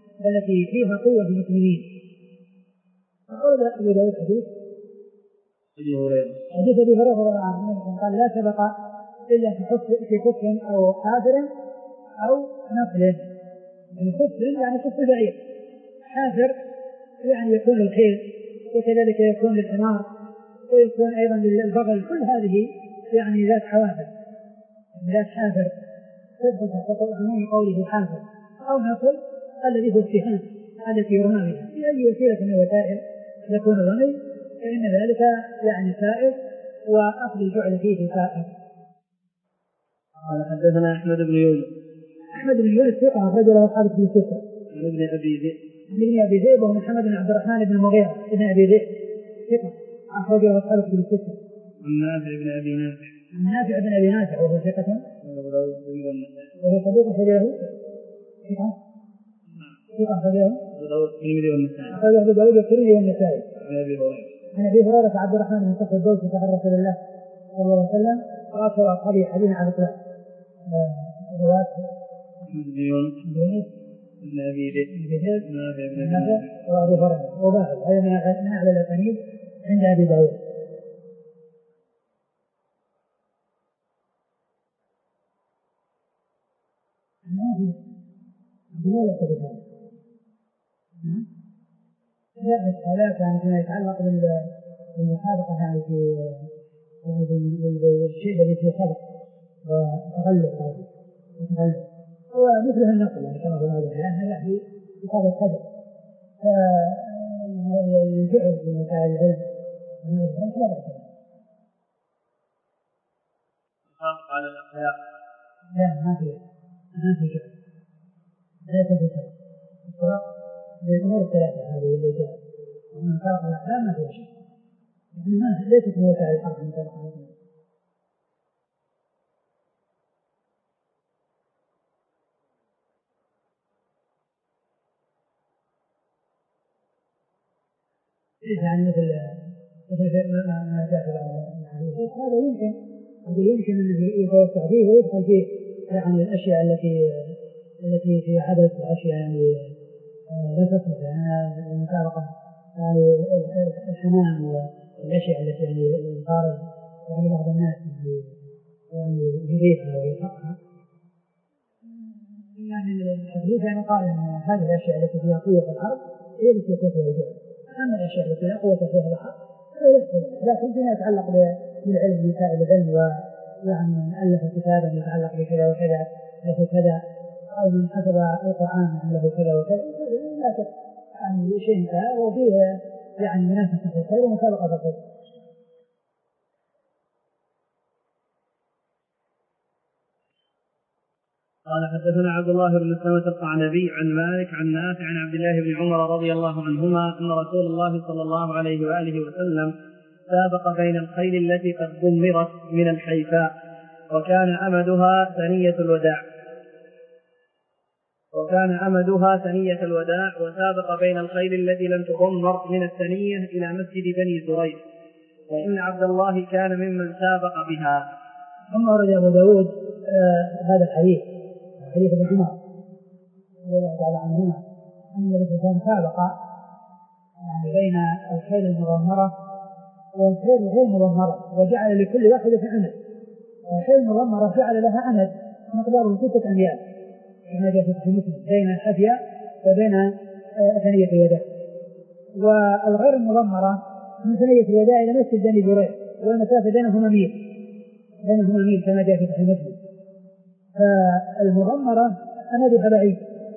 والتي فيها قوة المسلمين. فقال أبو داود حديث حديث أبي هريرة رضي الله عنه قال لا سبق إلا في خف في خف أو حافر أو نقل. من خف يعني خف البعير، حافر يعني يكون للخيل، وكذلك يكون للحمار، ويكون أيضا للبغل. كل هذه يعني ذات حوافر، ذات حافر تدخل تحت عموم قوله حافر. أو نقل الذي هو السهام التي يرمى بها. في أي وسيلة من الوسائل يكون الرمي فإن ذلك يعني سائر، وأخذ الجعل فيه سائر. قال حدثنا أحمد بن يونس. أحمد بن يونس ثقة أخرج له أصحاب الكتب الستة. عن ابن أبي ذئب. عن ابن أبي ذئب وهو محمد بن عبد الرحمن بن المغيرة ابن أبي ذئب ثقة أخرج له أصحاب الكتب الستة. عن نافع بن أبي نافع. عن نافع بن أبي نافع وهو ثقة وهو صدوق أخرج له ثقة ثقة أخرج له أخرج له أبو داود والترمذي والنسائي. عن أبي هريرة. عن أبي هريرة عبد الرحمن بن صخر الدوسي صاحب رسول الله صلى الله عليه وسلم وأكثر أصحابه حديثا على الإطلاق. رواية أحمد بن يونس ابن أبي ذئب نافع بن نافع وأبو هريرة وباعد. هذا من أعلى الأسانيد عند أبي داود. لا بهذا لا بس هذا كان فيما يتعلق بالمسابقة يعني في يعني بالشيء الذي فيه سبق وتغلب هذا وتغلب هو مثل النقل يعني كما قلنا هذا لا في إصابة حدث فالجعل في مسائل العلم وما يفهم لا بأس به. على الأخلاق لا ما في ما في جعل لا يكون في سبق السبق بالأمور الثلاثة هذه اللي جاء ومن فرق الأحلام ما فيها شيء يعني ما ليست من وسائل الحرب من فرق الأحلام. يعني مثل مثل ما جاء في الحديث هذا يمكن أقول يمكن أن يتوسع فيه ويدخل فيه يعني الأشياء التي التي في حدث الأشياء يعني لا تصلح يعني المسابقة يعني الحمام والأشياء التي يعني الغارض يعني بعض الناس يعني يريدها ويحقها يعني الحديث يعني قال أن هذه الأشياء التي فيها قوة الحرب هي التي يكون فيها الجهل. أما الأشياء التي لا قوة فيها الحرب لكن فيما يتعلق بالعلم مسائل العلم ويعني من ألف كتابا يتعلق بكذا وكذا له كذا أو من حفظ القرآن له كذا وكذا لا شك يعني شيء كذا وفيه يعني منافسة في الخير ومسابقة في الخير. قال حدثنا عبد الله بن سلمة القعنبي عن مالك عن نافع عن عبد الله بن عمر رضي الله عنهما أن رسول الله صلى الله عليه وآله وسلم سابق بين الخيل التي قد دمرت من الحيفاء وكان أمدها ثنية الوداع وكان أمدها ثنية الوداع وسابق بين الخيل التي لم تضمر من الثنية إلى مسجد بني زريق وإن عبد الله كان ممن سابق بها. ثم ورد أبو داود آه هذا الحديث حديث ابن عمر رضي الله تعالى عنهما أن النبي صلى الله عليه وسلم سابق يعني بين الخيل المضمرة والخيل غير مضمرة وجعل لكل واحدة أمد. الخيل المضمرة جعل لها أمد مقداره ستة أميال كما جاء في مسلم بين الحفية وبين ثنية الوداع. والغير المضمرة من ثنية الوداع إلى مسجد بني زريق والمسافة بينهما ميل بينهما ميل كما جاء في مسلم. فالمضمرة أمدها بعيد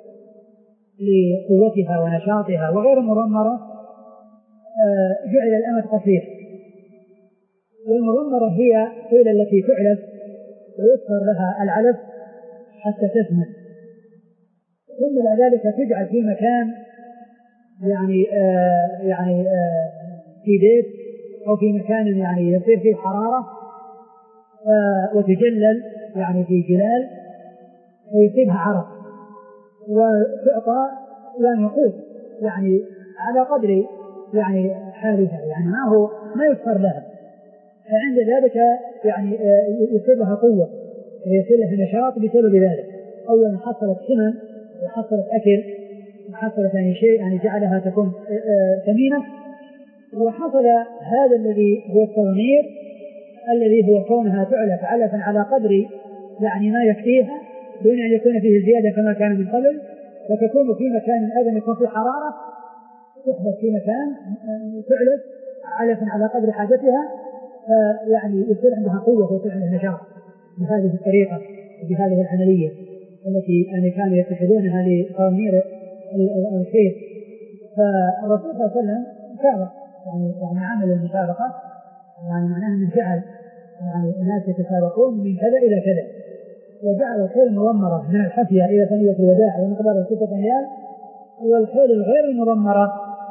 لقوتها ونشاطها وغير المضمرة جعل الأمد قصير. والمضمرة هي الخيل التي تعلف ويكثر لها العلف حتى تثمن ثم بعد ذلك تجعل في مكان يعني آه يعني آه في بيت أو في مكان يعني يصير فيه حرارة آه وتجلل يعني في جلال ويصيبها عرق وتعطى يعني قوت يعني على قدر يعني حالها يعني ما هو ما يكثر لها. فعند ذلك يعني آه يصير لها قوة ويصير لها نشاط بسبب ذلك. أولا حصلت حمى وحصلت أكل وحصلت يعني شيء يعني جعلها تكون ثمينة وحصل هذا الذي هو التضمير الذي هو كونها تعلف علفا على قدر يعني ما يكفيها دون أن يكون فيه زيادة كما كان من قبل، وتكون في مكان أيضا يكون في حرارة، تحدث في مكان تعلف علفا على قدر حاجتها، فيعني يصير عندها قوة ويصير عندها نشاط بهذه الطريقة وبهذه العملية التي يعني كانوا يتخذونها لتضمير الخير. فالرسول صلى الله عليه وسلم سابق يعني يعني عمل المسابقة، يعني معناه أنه جعل يعني الناس يتسابقون من كذا إلى كذا، وجعل الخيل المضمرة من الحفية إلى ثنية الوداع ومقدار ستة أميال، والخيل الغير المضمرة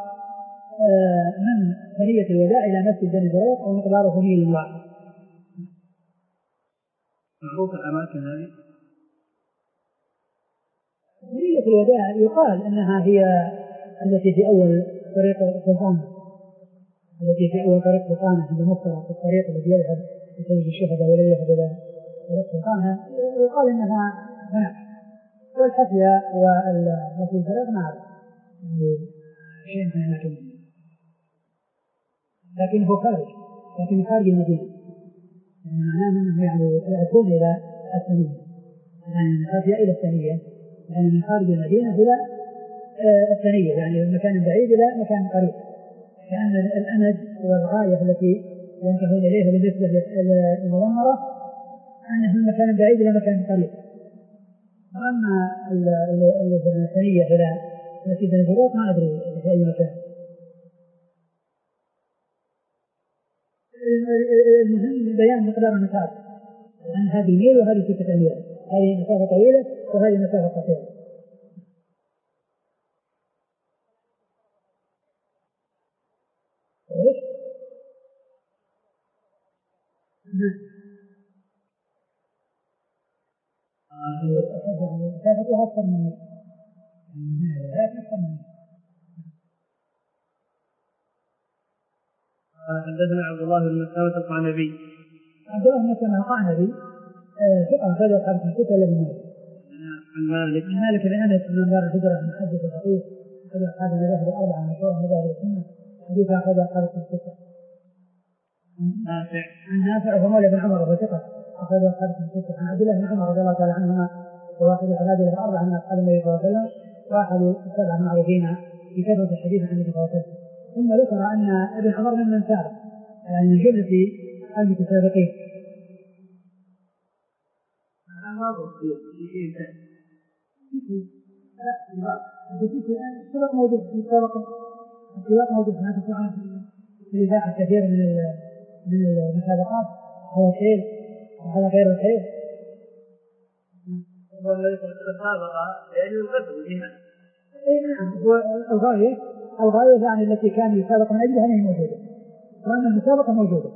من ثنية الوداع إلى مسجد بني زريق ومقداره ميل واحد. معروف الأماكن هذه؟ ثنية الوداع يقال أنها هي التي في أول طريق سلطانة، التي في أول طريق سلطانة عند مفترق الطريق الذي يذهب لسيد الشهداء ولا يذهب إلى طريق سلطانة، يقال أنها هناك. والحفية والتي الفرق ما أعرف يعني شيء من الأماكن، لكنه خارج لكن خارج المدينة، يعني معناه أنه يعني يأتون إلى الثانية، يعني من الحفية إلى الثانية، يعني من خارج المدينة إلى الثانية، يعني من مكان بعيد إلى مكان قريب، كأن الأمد والغاية التي ينتهون إليها بالنسبة للمضمرة أنه من مكان بعيد إلى مكان قريب. وأما الثانية إلى مسجد بني زريق ما أدري في أي مكان. المهم بيان مقدار المسافة، أن هذه ميل وهذه ستة أميال، هذه مسافة طويلة وهذه مسافة قصيرة. إيش؟ نعم. يعني مسافتها أكثر من ميل، يعني أكثر من ميل. حدثنا عبد الله بن مسلمة القعنبي. عبد الله بن مسلمة القعنبي ثقة أخرج أصحاب الكتب إلا بن مالك. عن مالك عن مالك بن أنس بن دار الهجرة المحدث الفقيه، أخرج أصحاب المذاهب الأربعة المشهورة من مذاهب السنة، حديث أخرج أصحاب الكتب. نافع عن نافع ومولى بن عمر وهو ثقة أخرج أصحاب الكتب. عن عبد الله بن عمر رضي الله تعالى عنهما وواحد العباد الأربعة من أصحاب النبي صلى الله عليه وسلم، وأحد السبعة المعروفين في كثرة الحديث عن النبي صلى الله عليه وسلم. ثم ذكر أن ابن عمر ممن سابق، يعني من جملة المتسابقين. السبق موجود في السابق، السباق موجود في هذا الساعة في الإذاعة كثير من من المسابقات، هذا خير وهذا غير الخير. الغاية الغاية يعني التي كان يسابق من أجلها هي موجودة، وأن المسابقة موجودة.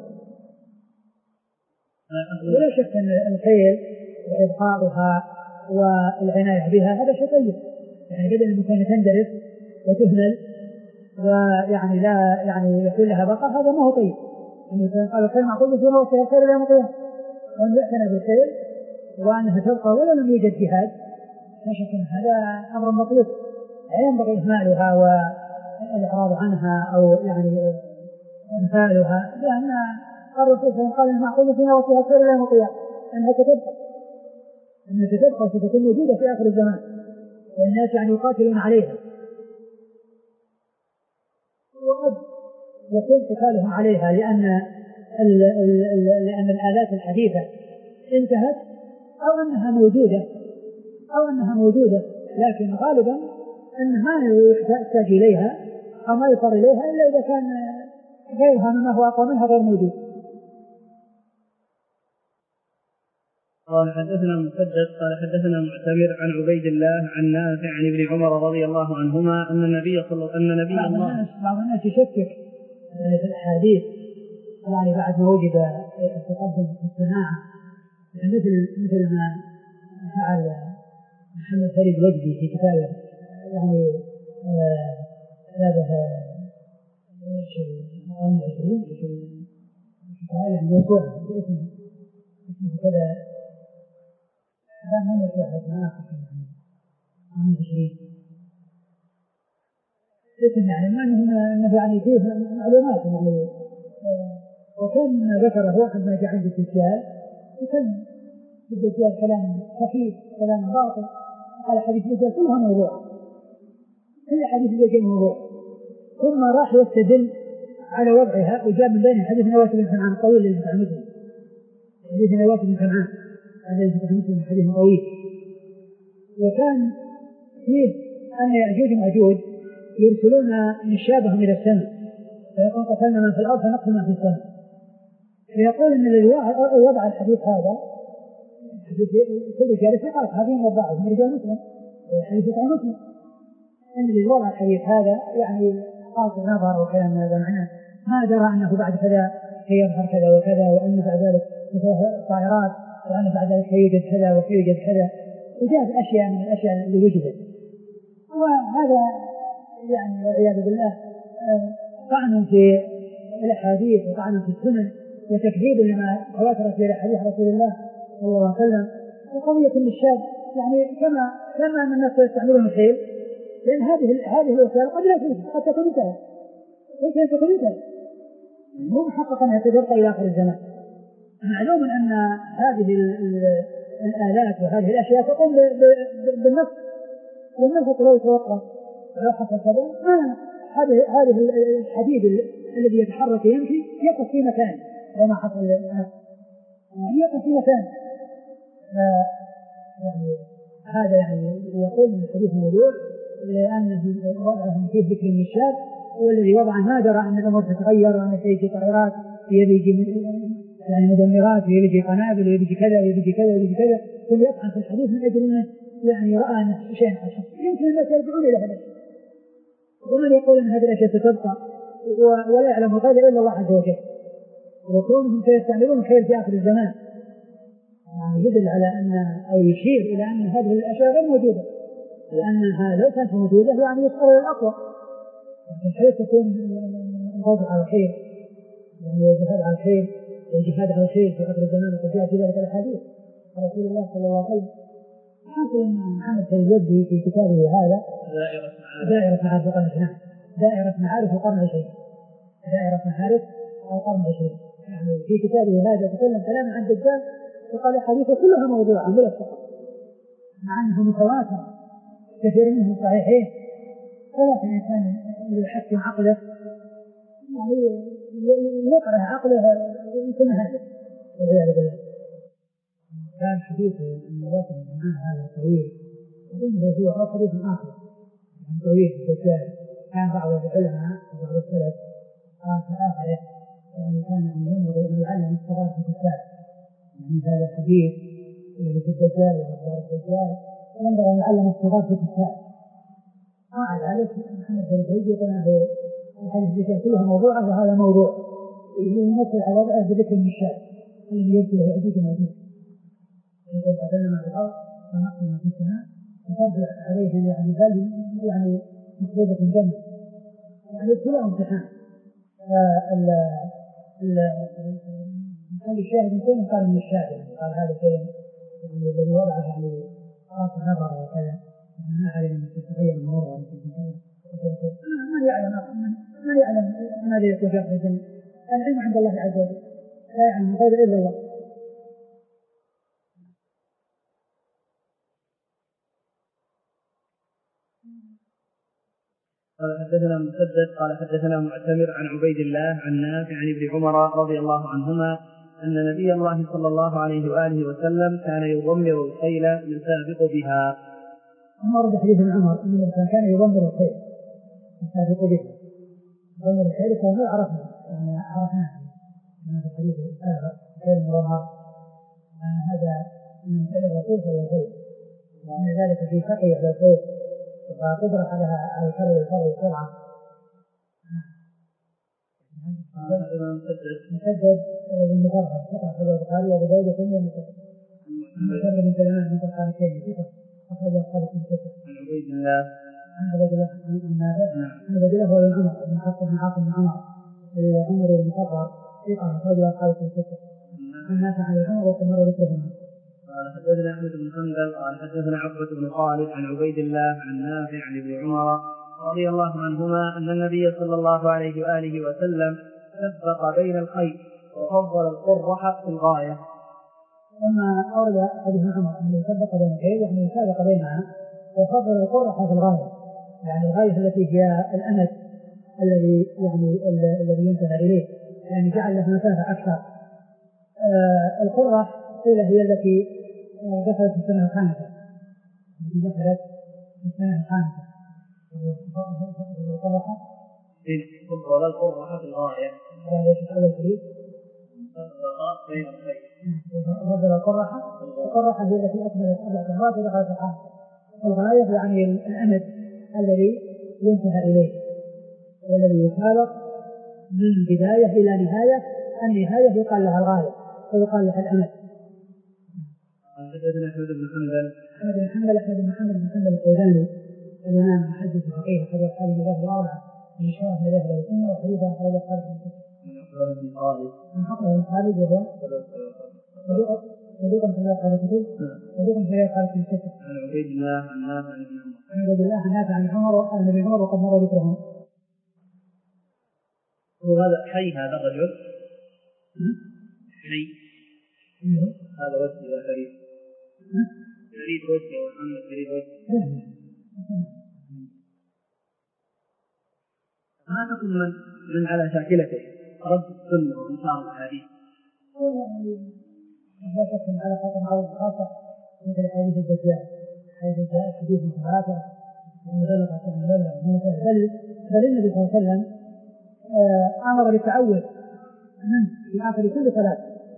ولا شك أن الخير وإبقاؤها والعناية بها هذا شيء طيب، يعني بدل المكان تندرس وتهمل ويعني لا يعني يكون لها بقاء، هذا ما هو طيب. إنه قال الخير معقول فيها وفيها الخير لا مطيع، وأن يعتنى بالخير وأنها تبقى ولا لم يوجد جهاد، لا شك أن هذا أمر مطلوب، لا ينبغي إهمالها والإعراض عنها أو يعني إمثالها، لأن الرسول صلى الله عليه وسلم قال المعقول فيها وفيها الخير لا مطيع، أنها تتبقى أنها تتبقى وستكون موجودة في آخر الزمان، والناس يعني يقاتلون عليها، وقد يكون قتالهم عليها لأن ال ال ال لأن الآلات الحديثة انتهت أو أنها موجودة أو أنها موجودة لكن غالبا أن ما يحتاج إليها أو ما يصار إليها إلا إذا كان غيرها مما هو أقوى منها غير موجود. قال حدثنا مسدد قال حدثنا معتمر عن عبيد الله عن نافع عن ابن عمر رضي الله عنهما أن النبي صلى أن نبي بعض الله الناس بعض الناس يشكك في الأحاديث يعني بعد ما وجد التقدم في الصناعة، مثل مثل ما فعل محمد فريد وجدي في كتابه يعني كتابه ايش القرن العشرين في كتاب يعني موضوع باسمه اسمه كذا، لا مو موضوع اسمه آخر يعني القرن العشرين اسم يعني ما أنه يعني فيه معلومات يعني. وكان ذكره واحد ما جاء عند الدجال وكان الدجال كلام صحيح كلام باطل. قال حديث الدجال كلها موضوع، كل حديث الدجال موضوع. ثم راح يستدل على وضعها وجاء من بين حديث نواس بن سمعان الطويل اللي فتح مسلم. حديث نواس بن سمعان الذي فتح مسلم حديث طويل. وكان فيه أن يأجوج ومأجوج يرسلون نشابهم إلى السماء فيقول قتلنا من في الأرض فنقتل من في السماء. فيقول إن الذي وضع الحديث هذا كل جالس يقال هذه وضعه من رجال مسلم وحديث فتح مسلم. إن الذي وضع الحديث هذا يعني قاصر نظر وكلام هذا معناه ما درى أنه بعد كذا سيظهر كذا وكذا وأن بعد ذلك طائرات وأن بعد ذلك سيوجد كذا وسيوجد كذا وجاءت أشياء من الأشياء اللي وجدت. وهذا يعني والعياذ بالله طعن في الأحاديث وطعن في السنن وتكذيب لما تواترت في حديث رسول الله صلى الله عليه وسلم. وقضية الشاب يعني كما كما أن الناس يستعملون الخيل لأن هذه هذه الوسائل قد لا توجد قد تكون انتهت ممكن تكون انتهت مو محقق أنها تبقى إلى آخر الزمان. معلوم أن هذه الآلات وهذه الأشياء تقوم بالنفس والنفس لو يتوقف لو حصل كذا ما هذه هذه الحديد الذي يتحرك يمشي يقف في مكان وما حصل يعني يقف في مكان. يعني هذا يعني يقول من الحديث موضوع لأنه وضعهم فيه ذكر من الشاب والذي وضع ما درى أن الأمور تتغير وأن سيجي طائرات يجي يعني مدمرات ويجي قنابل ويجي كذا ويجي كذا ويجي كذا ثم يطعن في الحديث من أجل أنه يعني رأى أنه شيء حصل. يمكن الناس يرجعون إلى هذا الشيء ومن يقول أن هذه الأشياء ستبقى ولا يعلم الغيب إلا الله عز وجل وكونهم سيستعملون خير في آخر الزمان يعني يدل على أن أو يشير إلى أن هذه الأشياء غير موجودة لأنها لو كانت موجودة يعني يسأل الأقوى لكن حيث تكون الغضب على الخير يعني الجهاد على الخير الجهاد على الخير في آخر الزمان وقد جاء في ذلك الحديث رسول الله صلى الله عليه وسلم. حاصل أن محمد سيد في كتابه هذا دائرة معارف القرن العشرين دائرة معارف القرن العشرين دائرة معارف القرن العشرين يعني في كتابه هذا تكلم كلاما عن الدجال وقال حديثه كلها موضوعة بلا فقط مع أنه متواتر كثير منهم صحيحين ولكن الإنسان يحكم عقله يعني يقرأ عقله يكون هذا والعياذ بالله. كان حديث النواس بن سمعان هذا طويل أظنه هو أو حديث آخر عن طويل الدجال. كان بعض العلماء وبعض السلف قال في آخره يعني كان أن ينبغي أن يعلم الصغار في الكتاب يعني هذا الحديث الذي في الدجال وأخبار الدجال ينبغي أن يعلم الصغار في الكتاب. وعلى ذلك محمد بن عبيد يقول أنه الحديث الدجال كلها موضوعة وهذا موضوع يمثل على وضعه بذكر من الشاب الذي يرسله يأجوج ومأجوج يقول قتلنا ما في الأرض ونقتل ما في السماء وترجع عليهم يعني بل يعني مطلوبة الجنة يعني ابتلاء امتحان. هل الشاهد يكون قال من الشاهد يعني قال هذا شيء يعني الذي وضعه يعني خاص نظر وكذا ما علم أن تتغير الأمور وأن تتغير من يعلم من يعلم ماذا يكون في آخر الزمن. العلم عند الله عز وجل لا يعلم غير إلا الله. قال حدثنا مسدد قال حدثنا معتمر عن عبيد الله عن نافع عن ابن عمر رضي الله عنهما أن نبي الله صلى الله عليه وآله وسلم كان يضمر الخيل يسابق بها. ما ورد حديث ابن عمر أن الإنسان كان يضمر الخيل يسابق بها. يضمر الخيل فهو عرفنا يعني عرفناه في الحديث السابق خيل المضمر هذا من فعل الرسول صلى الله عليه وسلم وأن ذلك في سقي على الخيل وقدرة على على الكر والفر بسرعة. مسدد بن مطرف ثقة أخرجه البخاري وأبو داود وسنة مسدد. مسدد بن سليمان من طرفان الشيخ ثقة أخرجه البخاري في مسدد. عن عبيد الله عن عبيد الله عن نافع عن عبيد الله هو العمر بن حفص بن عاصم بن عمر العمري المصغر ثقة أخرجه البخاري في مسدد. عن نافع عن العمر وكمل ذكرهما. قال حدثنا أحمد بن حنبل قال حدثنا عقبة بن خالد عن عبيد الله عن نافع عن ابن عمر رضي الله عنهما أن النبي صلى الله عليه وآله وسلم سبق بين الخيل وفضل القرح في الغاية. ثم أورد حديث عمر أنه سبق بين الخيل يعني سابق بينها وفضل القرح في الغاية، يعني الغاية التي هي الأمد الذي يعني الذي ينتهى إليه، يعني جعل له مسافة أكثر. آه القرح قيل هي التي دخلت في السنة الخامسة، التي دخلت في السنة الخامسة. القرحة فضل القرح في الغاية هذا يتحول فيه بين الخيل. فضل القرحة، القرحة هي التي أكملت أربع سنوات ودخلت في الخامسة. الغاية يعني الأمد الذي ينتهى إليه والذي يسابق من بداية إلى نهاية، النهاية يقال لها الغاية ويقال لها الأمد. حدثنا أحمد بن حنبل أحمد بن حنبل أحمد بن محمد بن حنبل الشيباني الإمام المحدث الفقيه أحد أصحاب المذاهب الأربعة من شهرة مذاهب السنة، وحديث أخرج خالد بن خالد من حقه بن خالد وهو صدوق في رواية الكتب صدوق في رواية الكتب عن عبيد الله عن نافع عن عمر عن عبيد الله عن نافع عن عمر وعن ابن عمر وقد مر ذكرهم. وهذا حي هذا الرجل حي هذا وجه يا فريد فريد وجه ومحمد فريد وجه. ما تكون من, من على شاكلته رد السنة وإنشار الحديث لا شك على خطر أو خاصة مثل حديث الدجال حديث الدجال حديث متواتر بلغت عن بلغ موسى بل بل النبي صلى الله عليه وسلم أمر بالتعوذ منه في آخر كل صلاة،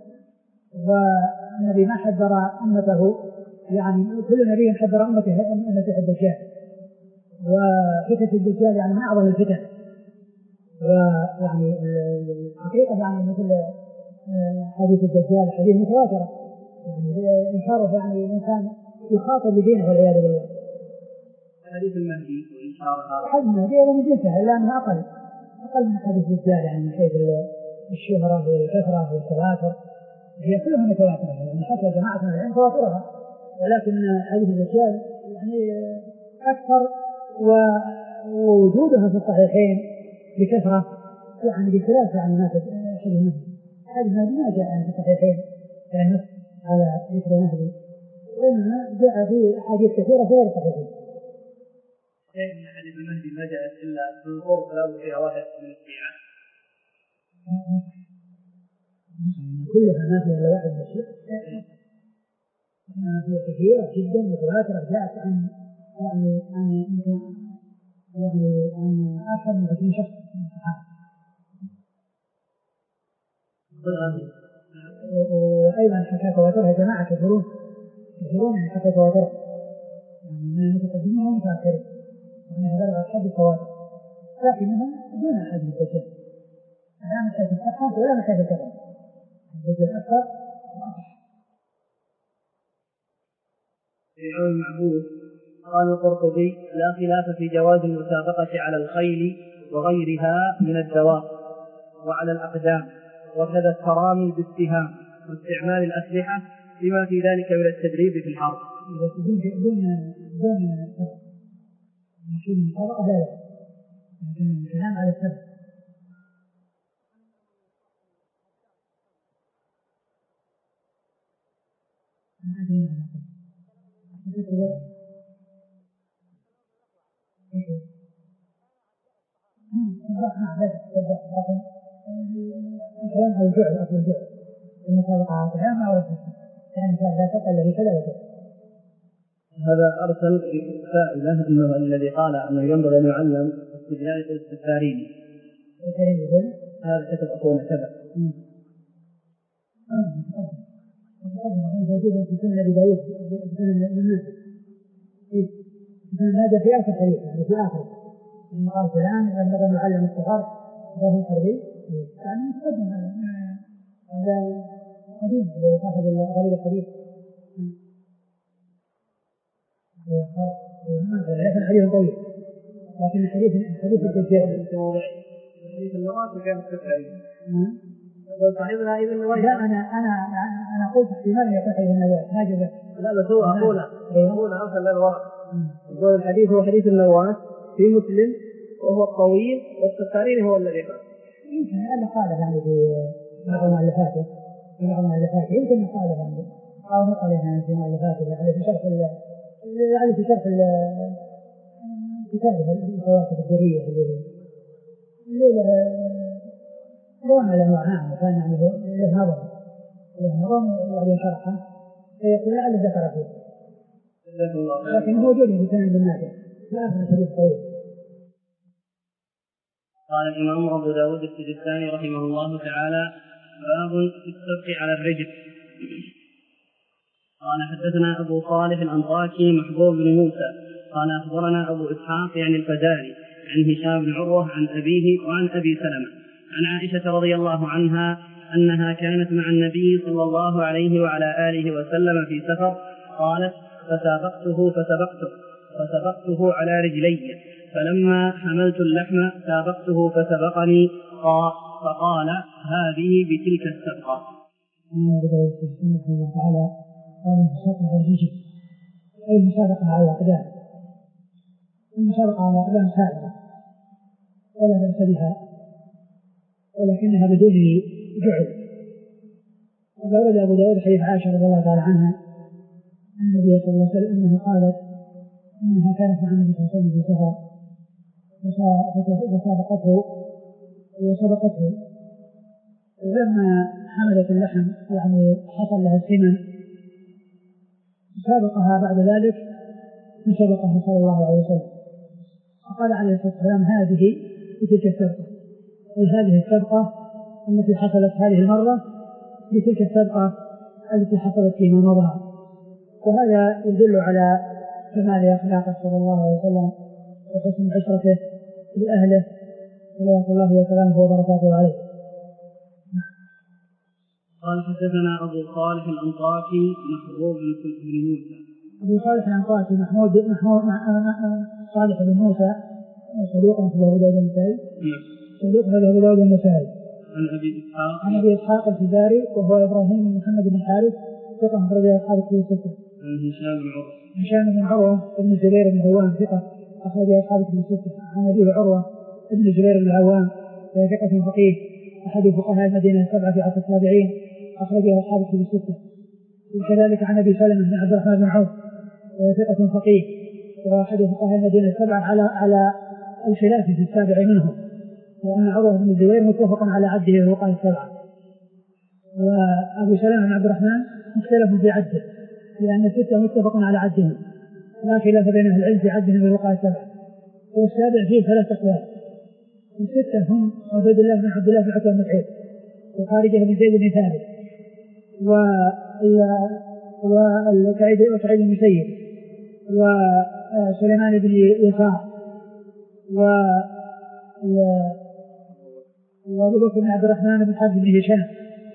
والنبي ما حذر أمته يعني كل نبي حذر أمته أمته الدجال، وفتنة الدجال يعني من أعظم الفتن، ويعني الحقيقة يعني مثل حديث الدجال حديث متواترة يعني إنكاره يعني الإنسان يخاطر بدينه والعياذ بالله. حديث المهدي وإنكارها حديث المهدي هو من جنسه إلا أنه أقل أقل من حديث الدجال يعني من حيث الشهرة والكثرة والتواتر هي كلها متواترة يعني حتى جماعة من العلم تواترها، ولكن حديث الدجال يعني أكثر ووجودها في الصحيحين بكثرة يعني بخلاف يعني ما حديث المهدي. هذا المهدي ما جاء في الصحيحين يعني نص على ذكر المهدي، وإنما جاء في أحاديث كثيرة في غير الصحيحين. إن حديث المهدي ما جاءت إلا من قرب لا فيها واحد من الشيعة كلها ما فيها إلا واحد من الشيعة، إنما فيها كثيرة جدا متواترة جاءت عن يعني عن يعني عن أكثر من عشرين شخص من الصحابة. وأيضا حكى تواترها جماعة كثيرون كثيرون يعني حكى تواترها يعني من المتقدمين والمتأخرين، وأنها بلغت حد التواتر، لكنها دون حد الدجال لا من حيث الصحة ولا من حيث الكثرة، الدجال أكثر وأصح. في عون المعبود قال القرطبي لا خلاف في جواز المسابقة على الخيل وغيرها من الدواب وعلى الأقدام، وكذا الترامي بالسهام واستعمال الأسلحة بما في ذلك من التدريب في الحرب. دون دون دون مشهور المسابقة لا لكن الكلام على السبب. ما أدري ماذا أقول. لكن الكلام على الجعل أصل الجعل المسابقة على الكلام ما ورد يعني كان لا تقل له كذا وكذا. هذا أرسل فائدة أنه الذي قال أنه ينبغي أن يعلم استدلال يقول السفارين السفارين يقول هذا كتب أخونا كذا موجود في سنن أبي داود في سنن الناس في سنن هذا في آخر حديث يعني في آخر إن قال فلان ينبغي أن يعلم الصغار وهو حربي يعني متقدم هذا قديم صاحب غريب الحديث لكن حديث طويل لكن حديث حديث الدجال حديث اللغات وكان السفارين صاحبنا ابن نواس. لا أنا أنا أنا قلت احتمال يكون حديث النواس ما جزء. لا بس هو أخونا أخونا أرسل لنا ورق يقول الحديث هو حديث النواس في مسلم وهو الطويل والتقارير هو الذي قال. يمكن أن قال يعني في بعض المؤلفاته في بعض المؤلفات يمكن أن قال يعني أو نقل يعني في مؤلفاته يعني في شرح يعني في شرح كتابه الفواكه الدرية اللي له له عام وكان يعني له نظر له نظر وعليه شرحه فيقول لعل ذكر فيه لكن موجود في سنن ابن ماجه لا أفهم حديث طويل. قال الإمام أبو داود السجستاني رحمه الله تعالى باب في السبق على الرجل. قال حدثنا أبو صالح الأنطاكي محبوب بن موسى قال أخبرنا أبو إسحاق يعني الفزاري عن هشام بن عروة عن أبيه وعن أبي سلمة عن عائشة رضي الله عنها أنها كانت مع النبي صلى الله عليه وعلى آله وسلم في سفر قالت فسابقته فسبقته فسبقته على رجلي فلما حملت اللحم سابقته فسبقني فقال هذه بتلك السبقة. المسابقة على الأقدام المسابقة على الأقدام سائرة ولا بأس بها ولكنها بدون جعل. وورد أبو داود حديث عائشة رضي الله تعالى عنها أن النبي صلى الله عليه وسلم أنها قالت أنها كانت مع النبي صلى الله عليه وسلم في سفر فسابقته وسبقته ولما حملت اللحم يعني حصل لها السمن سابقها بعد ذلك فسبقها صلى الله عليه وسلم فقال عليه الصلاة والسلام هذه بتلك السبقة أي هذه السبقة التي حصلت هذه المرة بتلك السبقة التي حصلت فيما مضى. وهذا يدل على كمال أخلاقه صلى الله عليه وسلم وحسن عشرته لأهله صلوات الله وسلامه وبركاته عليه. قال حدثنا أبو صالح الأنطاكي محبوب بن موسى. أبو صالح الأنطاكي محمود محمود صالح بن موسى صدوق في أبو داود النسائي. صدوق في أبو داود النسائي. عن أبي إسحاق. عن أبي إسحاق الفزاري وهو إبراهيم بن محمد بن حارث ثقة أخرج أصحاب الكتب الستة. عن هشام بن عروة. هشام بن عروة بن الزبير بن عوام ثقة أخرج أصحاب الكتب الستة. عن أبيه عروة بن الزبير بن عوام ثقة فقيه أحد فقهاء المدينة السبعة في عصر التابعين أخرجه أصحاب الكتب الستة. وكذلك عن أبي سلمة بن عبد الرحمن بن عوف وهو ثقة فقيه وأحد فقهاء المدينة السبعة على على الخلاف في السابع منهم لأن عروة بن الزبير متفق على عده الفقهاء السبعة وأبو سلمة بن عبد الرحمن مختلف في عده لأن الستة متفق على عدهم لا خلاف بين أهل العلم في عدهم الفقهاء السبعة. والسابع فيه ثلاث أقوال. الستة هم عبيد الله بن عبد الله بن عتبة بن مسعود وخارجة بن زيد بن ثابت وسعيد وسعيد المسيب وسليمان بن يسار وأبو بكر بن عبد الرحمن بن حارث بن هشام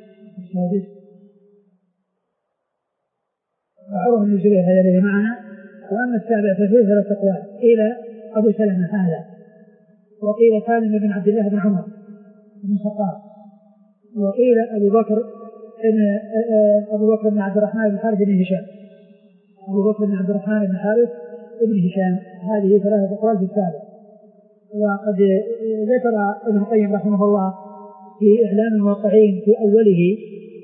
وعروة بن الزبير هذا الذي معنا. وأما السابع ففيه ثلاث أقوال إلى أبو سلمة هذا وقيل سالم بن عبد الله بن عمر بن الخطاب وقيل أبو بكر بن أبو بكر بن عبد الرحمن بن حارث بن هشام أبو بكر بن عبد الرحمن بن حارث بن هشام. هذه ثلاثة أقوال في السابع. وقد ذكر ابن القيم رحمه الله في إعلام الموقعين في أوله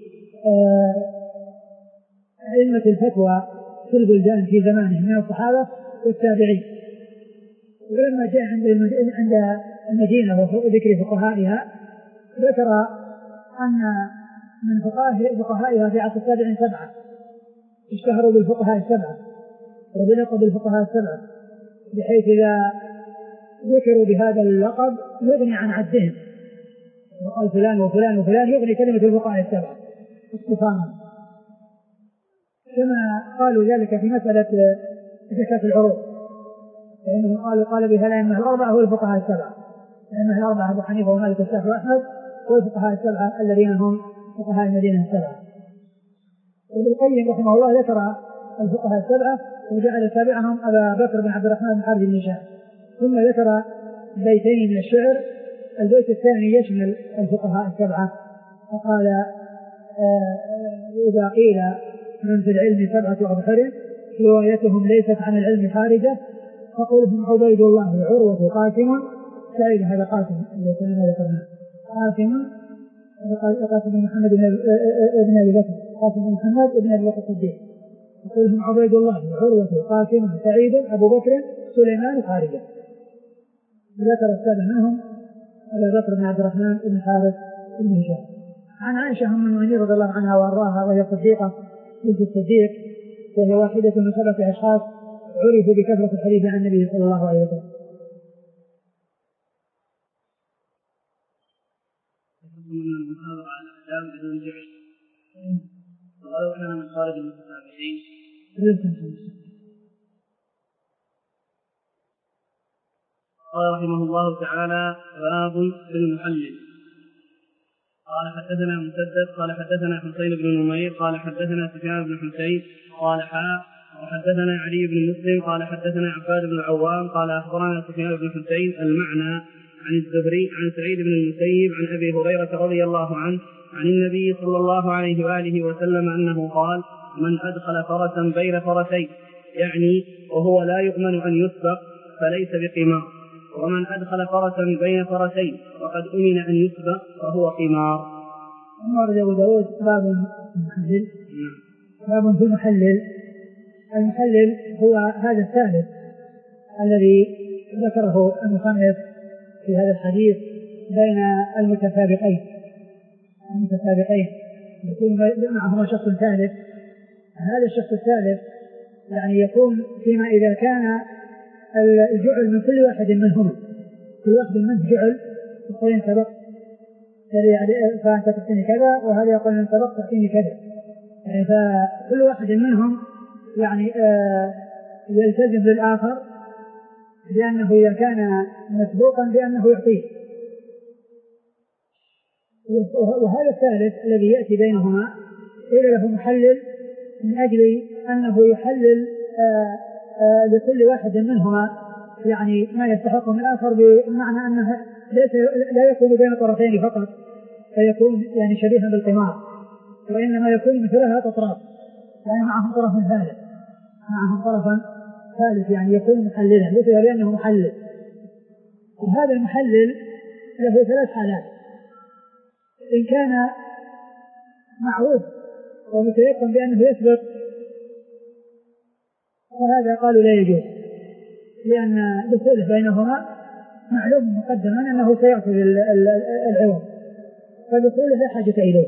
أئمة الفتوى في البلدان في زمانه من الصحابة والتابعين. ولما جاء عند عند المدينة وذكر فقهائها ذكر أن من فقهائها في عصر التابعين سبعة اشتهروا بالفقهاء السبعة وبلقب بالفقهاء السبعة بحيث إذا ذكروا بهذا اللقب يغني عن عدهم وقال فلان وفلان وفلان يغني كلمة الفقهاء السبعة اختصارا كما قالوا ذلك في مسألة زكاة العروض فإنهم قالوا قال بها لأنها الأربعة هو الفقهاء السبعة لأنها الأربعة أبو حنيفة ومالك والشافعي وأحمد والفقهاء السبعة الذين هم فقهاء المدينة السبعة. وابن القيم رحمه الله ذكر الفقهاء السبعة وجعل سابعهم أبا بكر بن عبد الرحمن بن حارث بن هشام ثم ذكر بيتين من الشعر. البيت الثاني يشمل الفقهاء السبعة فقال آه إذا قيل من في العلم سبعة أبحر روايتهم ليست عن العلم خارجة فقولهم عبيد الله عروة قاسم سعيد، هذا قاسم الذي كنا ذكرناه، قاسم قاسم بن محمد بن ابي بكر، قاسم بن محمد بن ابي بكر الصديق. فقولهم عبيد الله عروة قاسم سعيد ابو بكر سليمان خارجه. ذكر السابع منهم ابو بكر بن عبد الرحمن بن حارث بن هشام. عن عائشة أم المؤمنين رضي الله عنها وأرضاها وهي صديقة بنت الصديق، وهي واحدة من سبعة أشخاص عرفوا بكثرة الحديث عن النبي صلى الله عليه وسلم. من المسابقة على الأحداث بدون جعل ولو كان من خارج المتسابقين. قال رحمه الله تعالى: باب في المحلل. قال حدثنا مسدد قال حدثنا حسين بن نمير قال حدثنا سفيان بن حسين قال حاء وحدثنا علي بن مسلم قال حدثنا عباد بن عوام قال أخبرنا سفيان بن حسين المعنى عن الزهري عن سعيد بن المسيب عن أبي هريرة رضي الله عنه عن النبي صلى الله عليه وآله وسلم أنه قال: من أدخل فرسا بين فرسين، يعني وهو لا يؤمن أن يسبق، فليس بقمار، ومن أدخل فرسا بين فرسين وقد أمن أن يسبق فهو قمار. ورد أبو داود باب المحلل. باب في المحلل. المحلل هو هذا الثالث الذي ذكره المصنف في هذا الحديث بين المتسابقين المتسابقين يكون معهما شخص ثالث. هذا الشخص الثالث يعني يكون فيما إذا كان الجعل من كل واحد منهما، كل واحد منه جعل يقول سبق فأنت تحسيني كذا، وهذا يقول من سبق تحسيني كذا، يعني فكل واحد منهم يعني آه يلتزم للآخر لأنه إذا كان مسبوقا بأنه يعطيه. وهذا الثالث الذي يأتي بينهما قيل له محلل من أجل أنه يحلل آه آه لكل واحد منهما يعني ما يستحق من الآخر، بمعنى أنه ليس لا يكون بين طرفين فقط فيكون يعني شبيها بالقمار، وإنما يكون مثلها أطراف، يعني معهم طرف ثالث معهم طرفا ثالث يعني يكون محللا مثل لأنه محلل. وهذا المحلل له ثلاث حالات: إن كان معروف ومتيقن بأنه يسبق فهذا قالوا لا يجوز، لأن دخوله بينهما معلوم مقدما أنه سيأخذ العوض فدخوله لا حاجة إليه.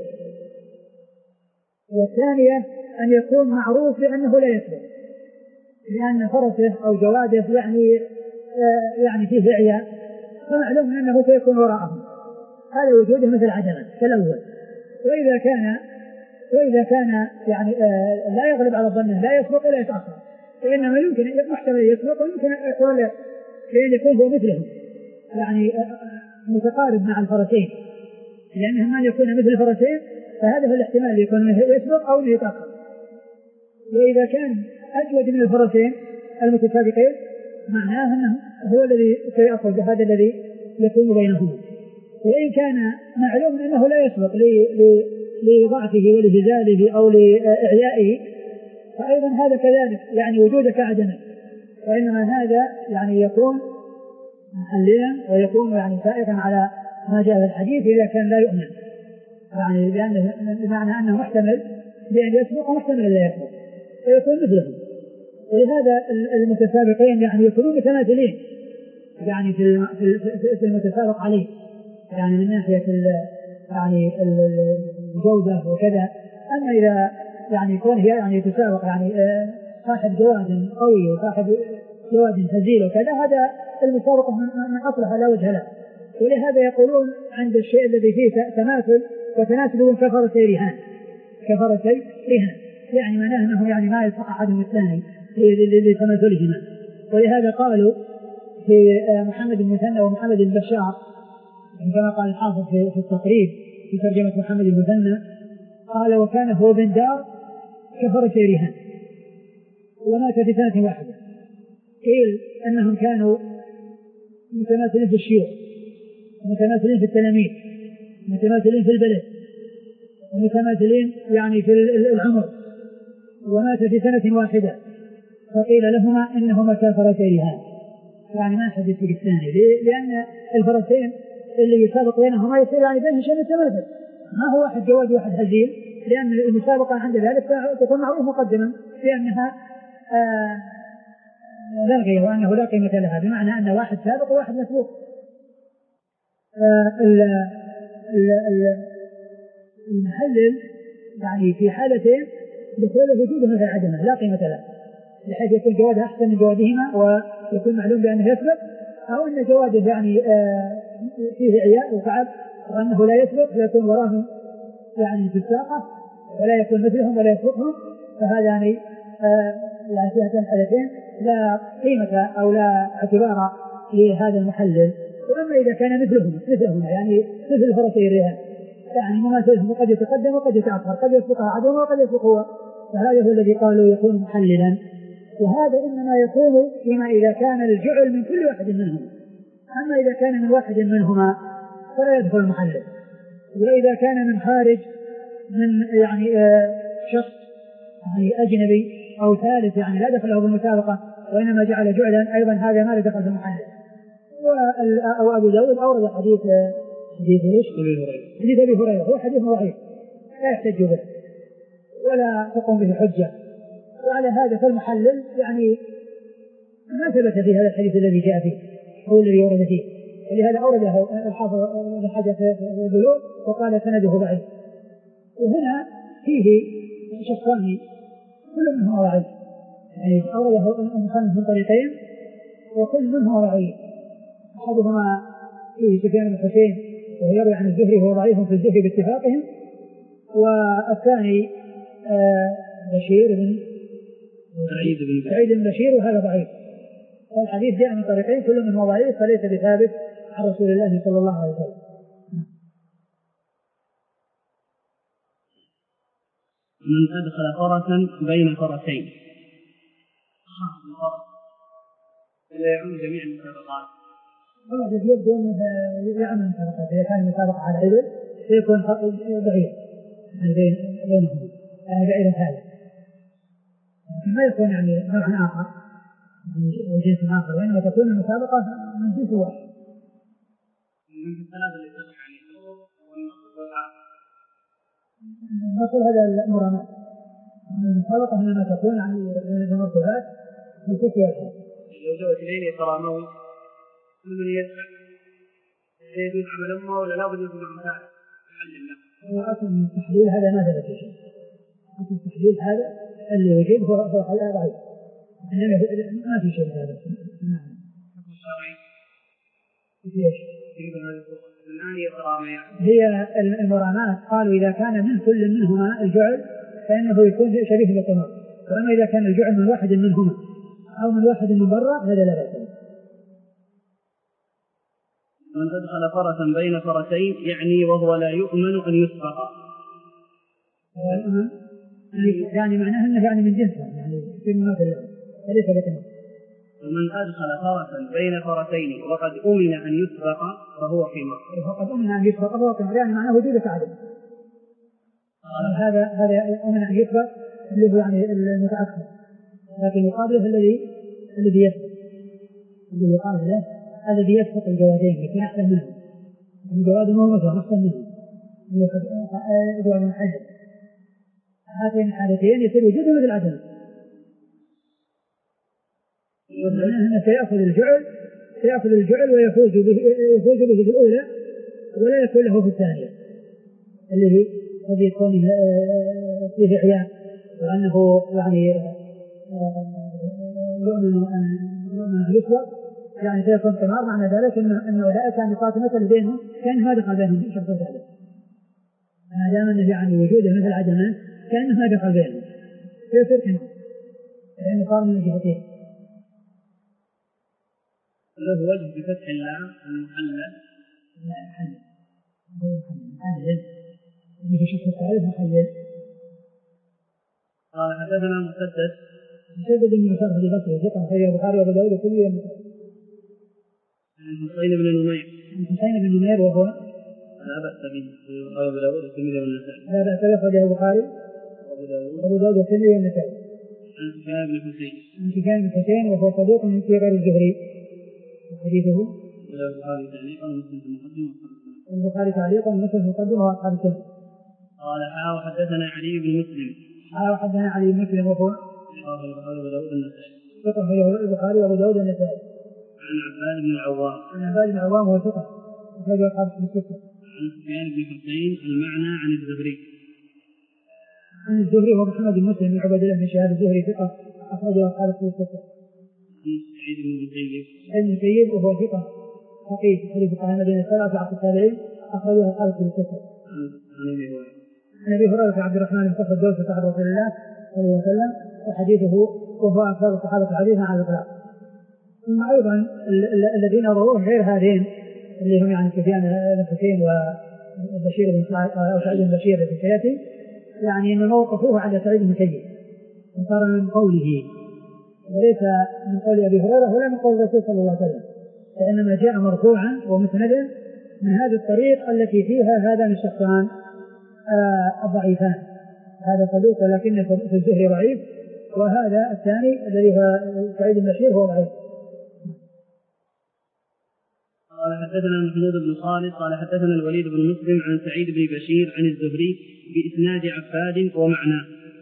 والثانية أن يكون معروف بأنه لا يسبق، لأن فرسه أو جواده يعني آه يعني فيه عياء فمعلوم أنه سيكون وراءهم، هذا وجوده مثل عدمه كالأول. وإذا كان وإذا كان يعني آه لا يغلب على ظنه لا يسبق ولا يتأخر، فإنما يمكن محتمل يسبق ويمكن يحصل لأن يكون هو مثلهم يعني آه متقارب مع الفرسين، لأنه ما يكون مثل الفرسين فهذا هو الاحتمال يكون يسبق أو يتأخر. وإذا كان أجود من الفرسين المتسابقين معناه أنه هو الذي سيأخذ هذا الذي يكون بينهما. وإن كان معلوم أنه لا يسبق لضعفه ولهزاله أو لإعيائه فأيضا هذا كذلك يعني وجوده كعدمه، وإنما هذا يعني يكون محللا ويكون يعني سائغا على ما جاء في الحديث إذا كان لا يؤمن، يعني لأنه بمعنى أنه محتمل بأن يسبق ومحتمل لا يسبق فيكون مثلهم. ولهذا المتسابقين يعني يكونون متماثلين يعني في في المتسابق عليه، يعني من ناحية يعني الجودة وكذا. أما إذا يعني يكون هي يعني يتسابق يعني صاحب جواد قوي وصاحب جواد هزيل وكذا، هذا المسابقة من أصلها لا وجه له. ولهذا يقولون عند الشيء الذي فيه تماثل وتناسل كفرسي رهان كفرسي رهان يعني معناه أنه يعني ما يلتقى أحدهم الثاني لتماثلهما. ولهذا قالوا في محمد المثنى ومحمد البشار كما قال الحافظ في التقريب في ترجمة محمد المثنى قال: وكان هو بن دار كفرسي رهان ومات في سنة واحدة. قيل أنهم كانوا متماثلين في الشيوخ، متماثلين في التلاميذ، متماثلين في البلد، ومتماثلين يعني في العمر، ومات في سنة واحدة، فقيل لهما إنهما كفرسي رهان. يعني ما يحدث في الثاني، لأن الفرسين اللي يسابق بينهما يصير يعني بينهم شيء متماثل، ما هو واحد جواد وواحد هزيل، لأن المسابقة عند ذلك تكون معروف مقدما لأنها آه لا غير وأنه لا قيمة لها، بمعنى أن واحد سابق وواحد مسبوق. آه المحلل يعني في حالتين دخول وجوده مثل عدمه لا قيمة له، بحيث يكون جواده أحسن من جوادهما ويكون معلوم بأنه يسبق، أو أن جواده يعني آه فيه عياء وتعب وأنه لا يسبق فيكون وراهم يعني في الساقة ولا يكون مثلهم ولا يسبقهم، فهذا يعني آه يعني في هاتين الحالتين لا قيمة أو لا اعتبار لهذا المحلل. وأما إذا كان مثلهم مثلهم يعني مثل الفرسين الرهان يعني مماثلهم قد يتقدم وقد يتأخر، قد يسبقها عدوه وقد يسبقه، فهذا هو الذي قالوا يكون محللا. وهذا إنما يكون فيما إذا كان الجعل من كل واحد منهم، أما إذا كان من واحد منهما فلا يدخل المحلل. وإذا كان من خارج من يعني آه شخص يعني أجنبي أو ثالث يعني لا دخله بالمسابقة وإنما جعل جعلا أيضا هذا ما لا دخل في المحلل. أو أبو داود أورد حديث حديث إيش؟ حديث أبي هريرة، هو حديث ضعيف لا يحتج به ولا تقوم به حجة، وعلى هذا فالمحلل يعني ما ثبت في هذا الحديث الذي جاء فيه هو الذي ورد فيه، ولهذا أورده الحافظ ابن حجر في البلوغ وقال سنده ضعيف. وهنا فيه شخصان كل منهما ضعيف، يعني أورده المصنف من طريقين وكل منهما ضعيف، أحدهما فيه سفيان بن حسين وهو يروي عن الزهري وهو ضعيف في الزهري باتفاقهم، والثاني آه بشير بن سعيد بن سعيد بن بشير وهذا ضعيف. والحديث جاء من طريقين كل منهما ضعيف فليس بثابت عن رسول الله صلى الله عليه وسلم. من أدخل فرسا بين فرسين لا يعود جميع المسابقات. هذا يبدو أنه يعمل المسابقات، إذا كان المسابقة على العدل سيكون بعيد بينهم يعني بعيد هذا، ما يكون يعني نوع آخر أو جنس آخر، وإنما تكون المسابقة من جنس واحد. من الثلاثة اللي سبق عليه والنصر والعاقل. النصر هذا المرامات، المسابقة إنما تكون يعني المرتبات بالكفر والحق. لو جاء اثنين يترامون كل من يدفع يجوز عمل أمه ولا لا بد يكون مثال يحلل له. هو أصل من التحليل هذا ما ثبت شيء، أصل التحليل هذا اللي وجد هو هو حلال ضعيف، إنما ما في شيء هذا. نعم. الحكم الشرعي. ليش؟ الآن يترامى. هي المرامات قالوا إذا كان من كل منهما الجعل فإنه يكون شبيه بالقمار، وأما إذا كان الجعل من واحد منهما أو من واحد من برا هذا لا بأس. من أدخل فرسا بين فرسين يعني وهو لا يؤمن أن يسبق. يعني معناه أنه يعني من جنسهم يعني في مناط الله فليس بكمال. ومن أدخل فرسا بين فرسين وقد أمن أن يسبق فهو خمار. وقد أمن أن يسبق فهو خمار يعني معناه وجود تعدد. هذا هذا أمن أن يسبق اللي هو يعني المتأخر، لكن يقابله الذي الذي يسبق، الذي يقابله الذي يسبق الجوادين يكون أحسن منهم، الجواد مو مثلا أحسن منهم جواد من حجر. هاتين الحالتين يصير وجوده مثل عدم، لأنه سيأخذ الجعل سيأخذ الجعل ويفوز به يفوز به في الأولى ولا يكون له في الثانية اللي هي قد يكون فيه عيان وأنه يعني يؤمن أن يسبق يعني سيكون قمار، معنى ذلك أن أولئك كان نقاط مثل بينهم كان ما دخل بينهم شخص ثالث، ما دام أنه يعني وجوده مثل عدمان كأنه ما دخل بينهم فيصير قمار لأنه صار من الجهتين. له وجه بفتح اللام المحلل لا محلل هو محلل اللي في شخص ثالث محلل. قال حدثنا مسدد مسدد بن مشرف البصري ثقة أخرجه البخاري وأبو داود والترمذي والنسائي. عن حسين بن نمير عن حسين بن نمير وهو لا بأس به أبو داود والترمذي والنسائي. لا بأس به أخرجه البخاري وأبو داود وأبو داود والترمذي والنسائي. عن سفيان بن حسين عن سفيان بن حسين وهو صدوق في غير الزهري. حديثه البخاري تعليقا ومسلم في المقدمة البخاري تعليقا ومسلم في المقدمة وأصحاب السنة. قال حا وحدثنا علي بن مسلم حا وحدثنا علي بن مسلم وهو البخاري وداود النسائي ثقة في البخاري وأبو داود النسائي. عن عباد بن العوام عن عباد بن العوام وهو ثقة أخرجه أصحاب الستة. عن سفيان بن حسين المعنى عن الزهري عن الزهري وهو محمد بن مسلم بن عبد الله بن شهاب الزهري ثقة أخرجه أصحاب الستة. عن سعيد بن المسيب سعيد بن المسيب وهو ثقة فقيه حديث فقهاء المدينة السبعة في عصر التابعين أخرجه أصحاب الستة. عن أبي هريرة عن أبي هريرة عبد الرحمن بن صخر الدوسي صاحب رسول الله صلى الله عليه وسلم وحديثه وهو أكثر الصحابة حديثا على الإطلاق. ثم أيضا الذين رووه غير هذين اللي هم يعني سفيان بن حسين وبشير بن سعيد أو سعيد بن بشير بن سياتي يعني أن موقفوه على سعيد بن مسيب وصار من قوله وليس من قول أبي هريرة ولا من قول الرسول صلى الله عليه وسلم وإنما جاء مرفوعا ومسندا من هذه الطريق التي فيها هذا من الشخصان آه الضعيفان هذا صدوق ولكن في الزهري ضعيف وهذا الثاني الذي هو سعيد بن بشير هو ضعيف. قال حدثنا محمود بن خالد قال حدثنا الوليد بن مسلم عن سعيد بن بشير عن الزهري بإسناد عفاد ومعناه.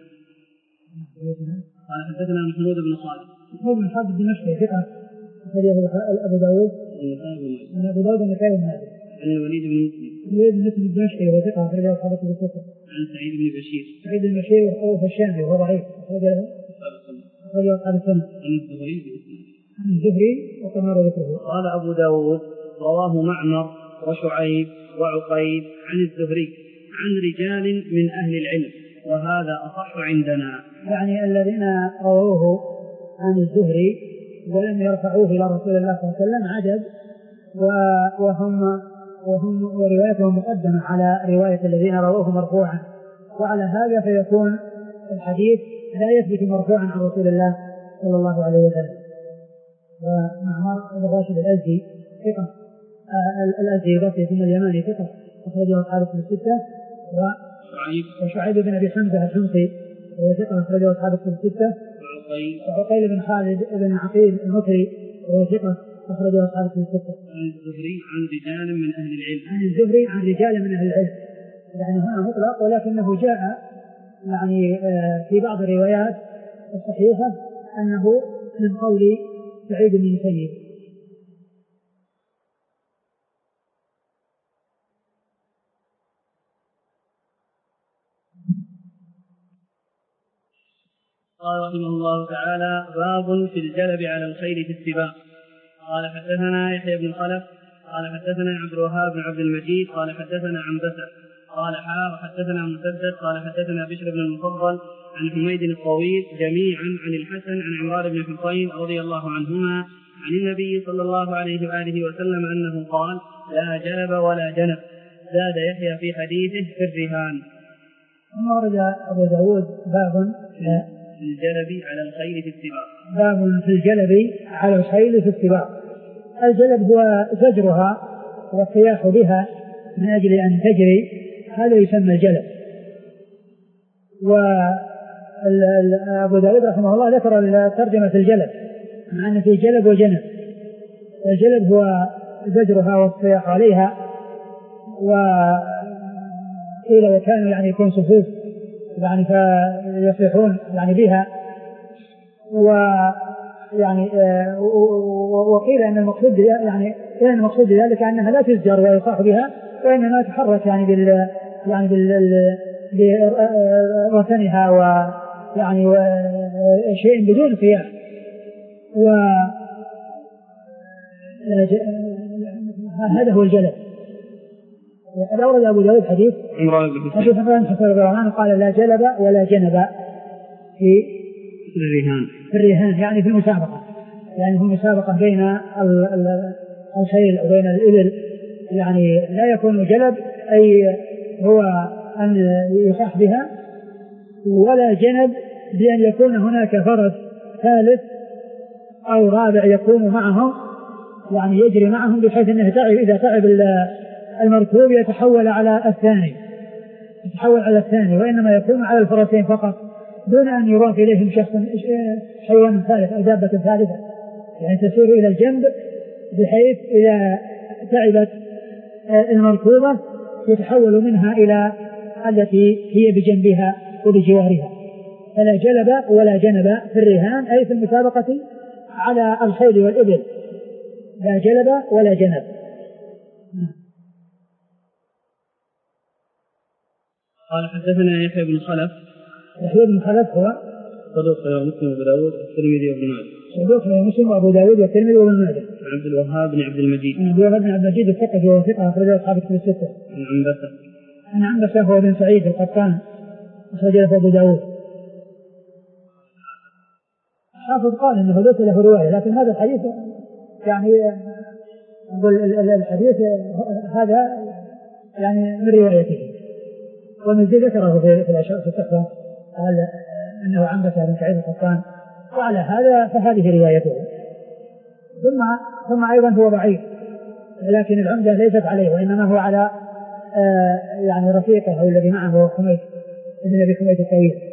قال حدثنا محمود بن خالد محمود بن خالد الدمشقي ثقة أخرجه أبو داود من أبو داود النسائي والمالكي. عن الوليد بن مسلم الوليد بن مسلم الدمشقي وهو ثقة أخرجه أصحاب الكتب الستة. عن سعيد بن بشير سعيد بن بشير وهو الشامي وهو ضعيف أخرجه أخرجه أصحاب السنة. عن الزهري عن الزهري وكما ذكره. قال أبو داود رواه معمر وشعيب وعقيل عن الزهري عن رجال من أهل العلم وهذا أصح عندنا. يعني الذين رووه عن الزهري ولم يرفعوه إلى رسول الله صلى الله عليه وسلم عدد وهم وهم وروايتهم مقدمة على رواية الذين رووه مرفوعا وعلى هذا فيكون الحديث لا يثبت مرفوعا عن رسول الله صلى الله عليه وسلم. ومعمر بن راشد الأزدي ثقة الأزدي البصري ثم اليماني ثقة أخرجه أصحاب الكتب الستة وشعيب بن أبي حمزة الحمصي وهو ثقة أخرجه أصحاب الكتب الستة وعقيل بن خالد بن عقيل المصري وهو ثقة أخرجه أصحاب الكتب الستة. عن الزهري عن رجال من أهل العلم عن الزهري عن رجال من أهل العلم يعني هنا مطلق ولكنه جاء يعني في بعض الروايات الصحيحة أنه من قول سعيد بن المسيب. قال رحمه الله تعالى باب في الجلب على الخيل في السباق. قال حدثنا يحيى بن خلف قال حدثنا عبد الوهاب بن عبد المجيد قال حدثنا عنبسة قال حا وحدثنا مسدد قال حدثنا بشر بن المفضل عن حميد الطويل جميعا عن الحسن عن عمران بن حسين رضي الله عنهما عن النبي صلى الله عليه وآله وسلم أنه قال لا جلب ولا جنب. زاد يحيى في حديثه في الرهان. ثم ورد أبو داود باب في الجلب على الخيل في السباق. باب في الجلب على الخيل في السباق. الجلب هو زجرها والصياح بها من أجل أن تجري هذا يسمى الجلب. وأبو داود رحمه الله ذكر ترجمة الجلب مع أن فيه جلب وجنب. الجلب هو زجرها والصياح عليها وقيل وكانوا يعني يكون صفوف يعني فيصيحون يعني بها ويعني وقيل أن المقصود يعني أن المقصود ذلك أنها لا تزجر ويصاح بها وإنما تحرك يعني بال يعني بال برسنها ويعني شيء بدون صياح. و هذا هو الجلب. وقد أورد أبو داود حديث حديث عمران بن حسين رضي الله عنه قال لا جلب ولا جنب في الرهان في الرهان يعني في المسابقة يعني في المسابقة بين الخيل وبين الإبل يعني لا يكون جلب أي هو أن يصاح بها ولا جنب بأن يكون هناك فرس ثالث أو رابع يكون معهم يعني يجري معهم بحيث أنه تعب إذا تعب المركوب يتحول على الثاني يتحول على الثاني وإنما يكون على الفرسين فقط دون أن يضاف إليهم شخص حيوان ثالث أو دابة ثالثة يعني تسير إلى الجنب بحيث إذا تعبت المركوبة يتحول منها إلى التي هي بجنبها وبجوارها. فلا جلب ولا جنب في الرهان أي في المسابقة على الخيل والإبل، لا جلب ولا جنب. قال حدثنا يحيى بن خلف. يحيى بن خلف هو صدوق مسلم وابو داود والترمذي وابن ماجه. صدوق مسلم وابو داود والترمذي وابن ماجه. عن عبد الوهاب بن عبد المجيد. عن عبد الوهاب بن عبد المجيد الثقفي وهو ثقة أخرجه أصحاب الكتب الستة. عن عنبسة. عن عنبسة هو بن سعيد القطان أخرج له أبو داود. حافظ قال إنه ليس له رواية، لكن هذا الحديث يعني نقول الحديث هذا يعني من روايته. والمزيد ذكره في الأشياء في التقوى قال أنه عنبسة بن سعيد القطان، وعلى هذا فهذه روايته. ثم ثم أيضا هو ضعيف، لكن العمدة ليست عليه، وإنما هو على آه يعني رفيقه أو الذي معه هو حميد بن أبي حميد الطويل.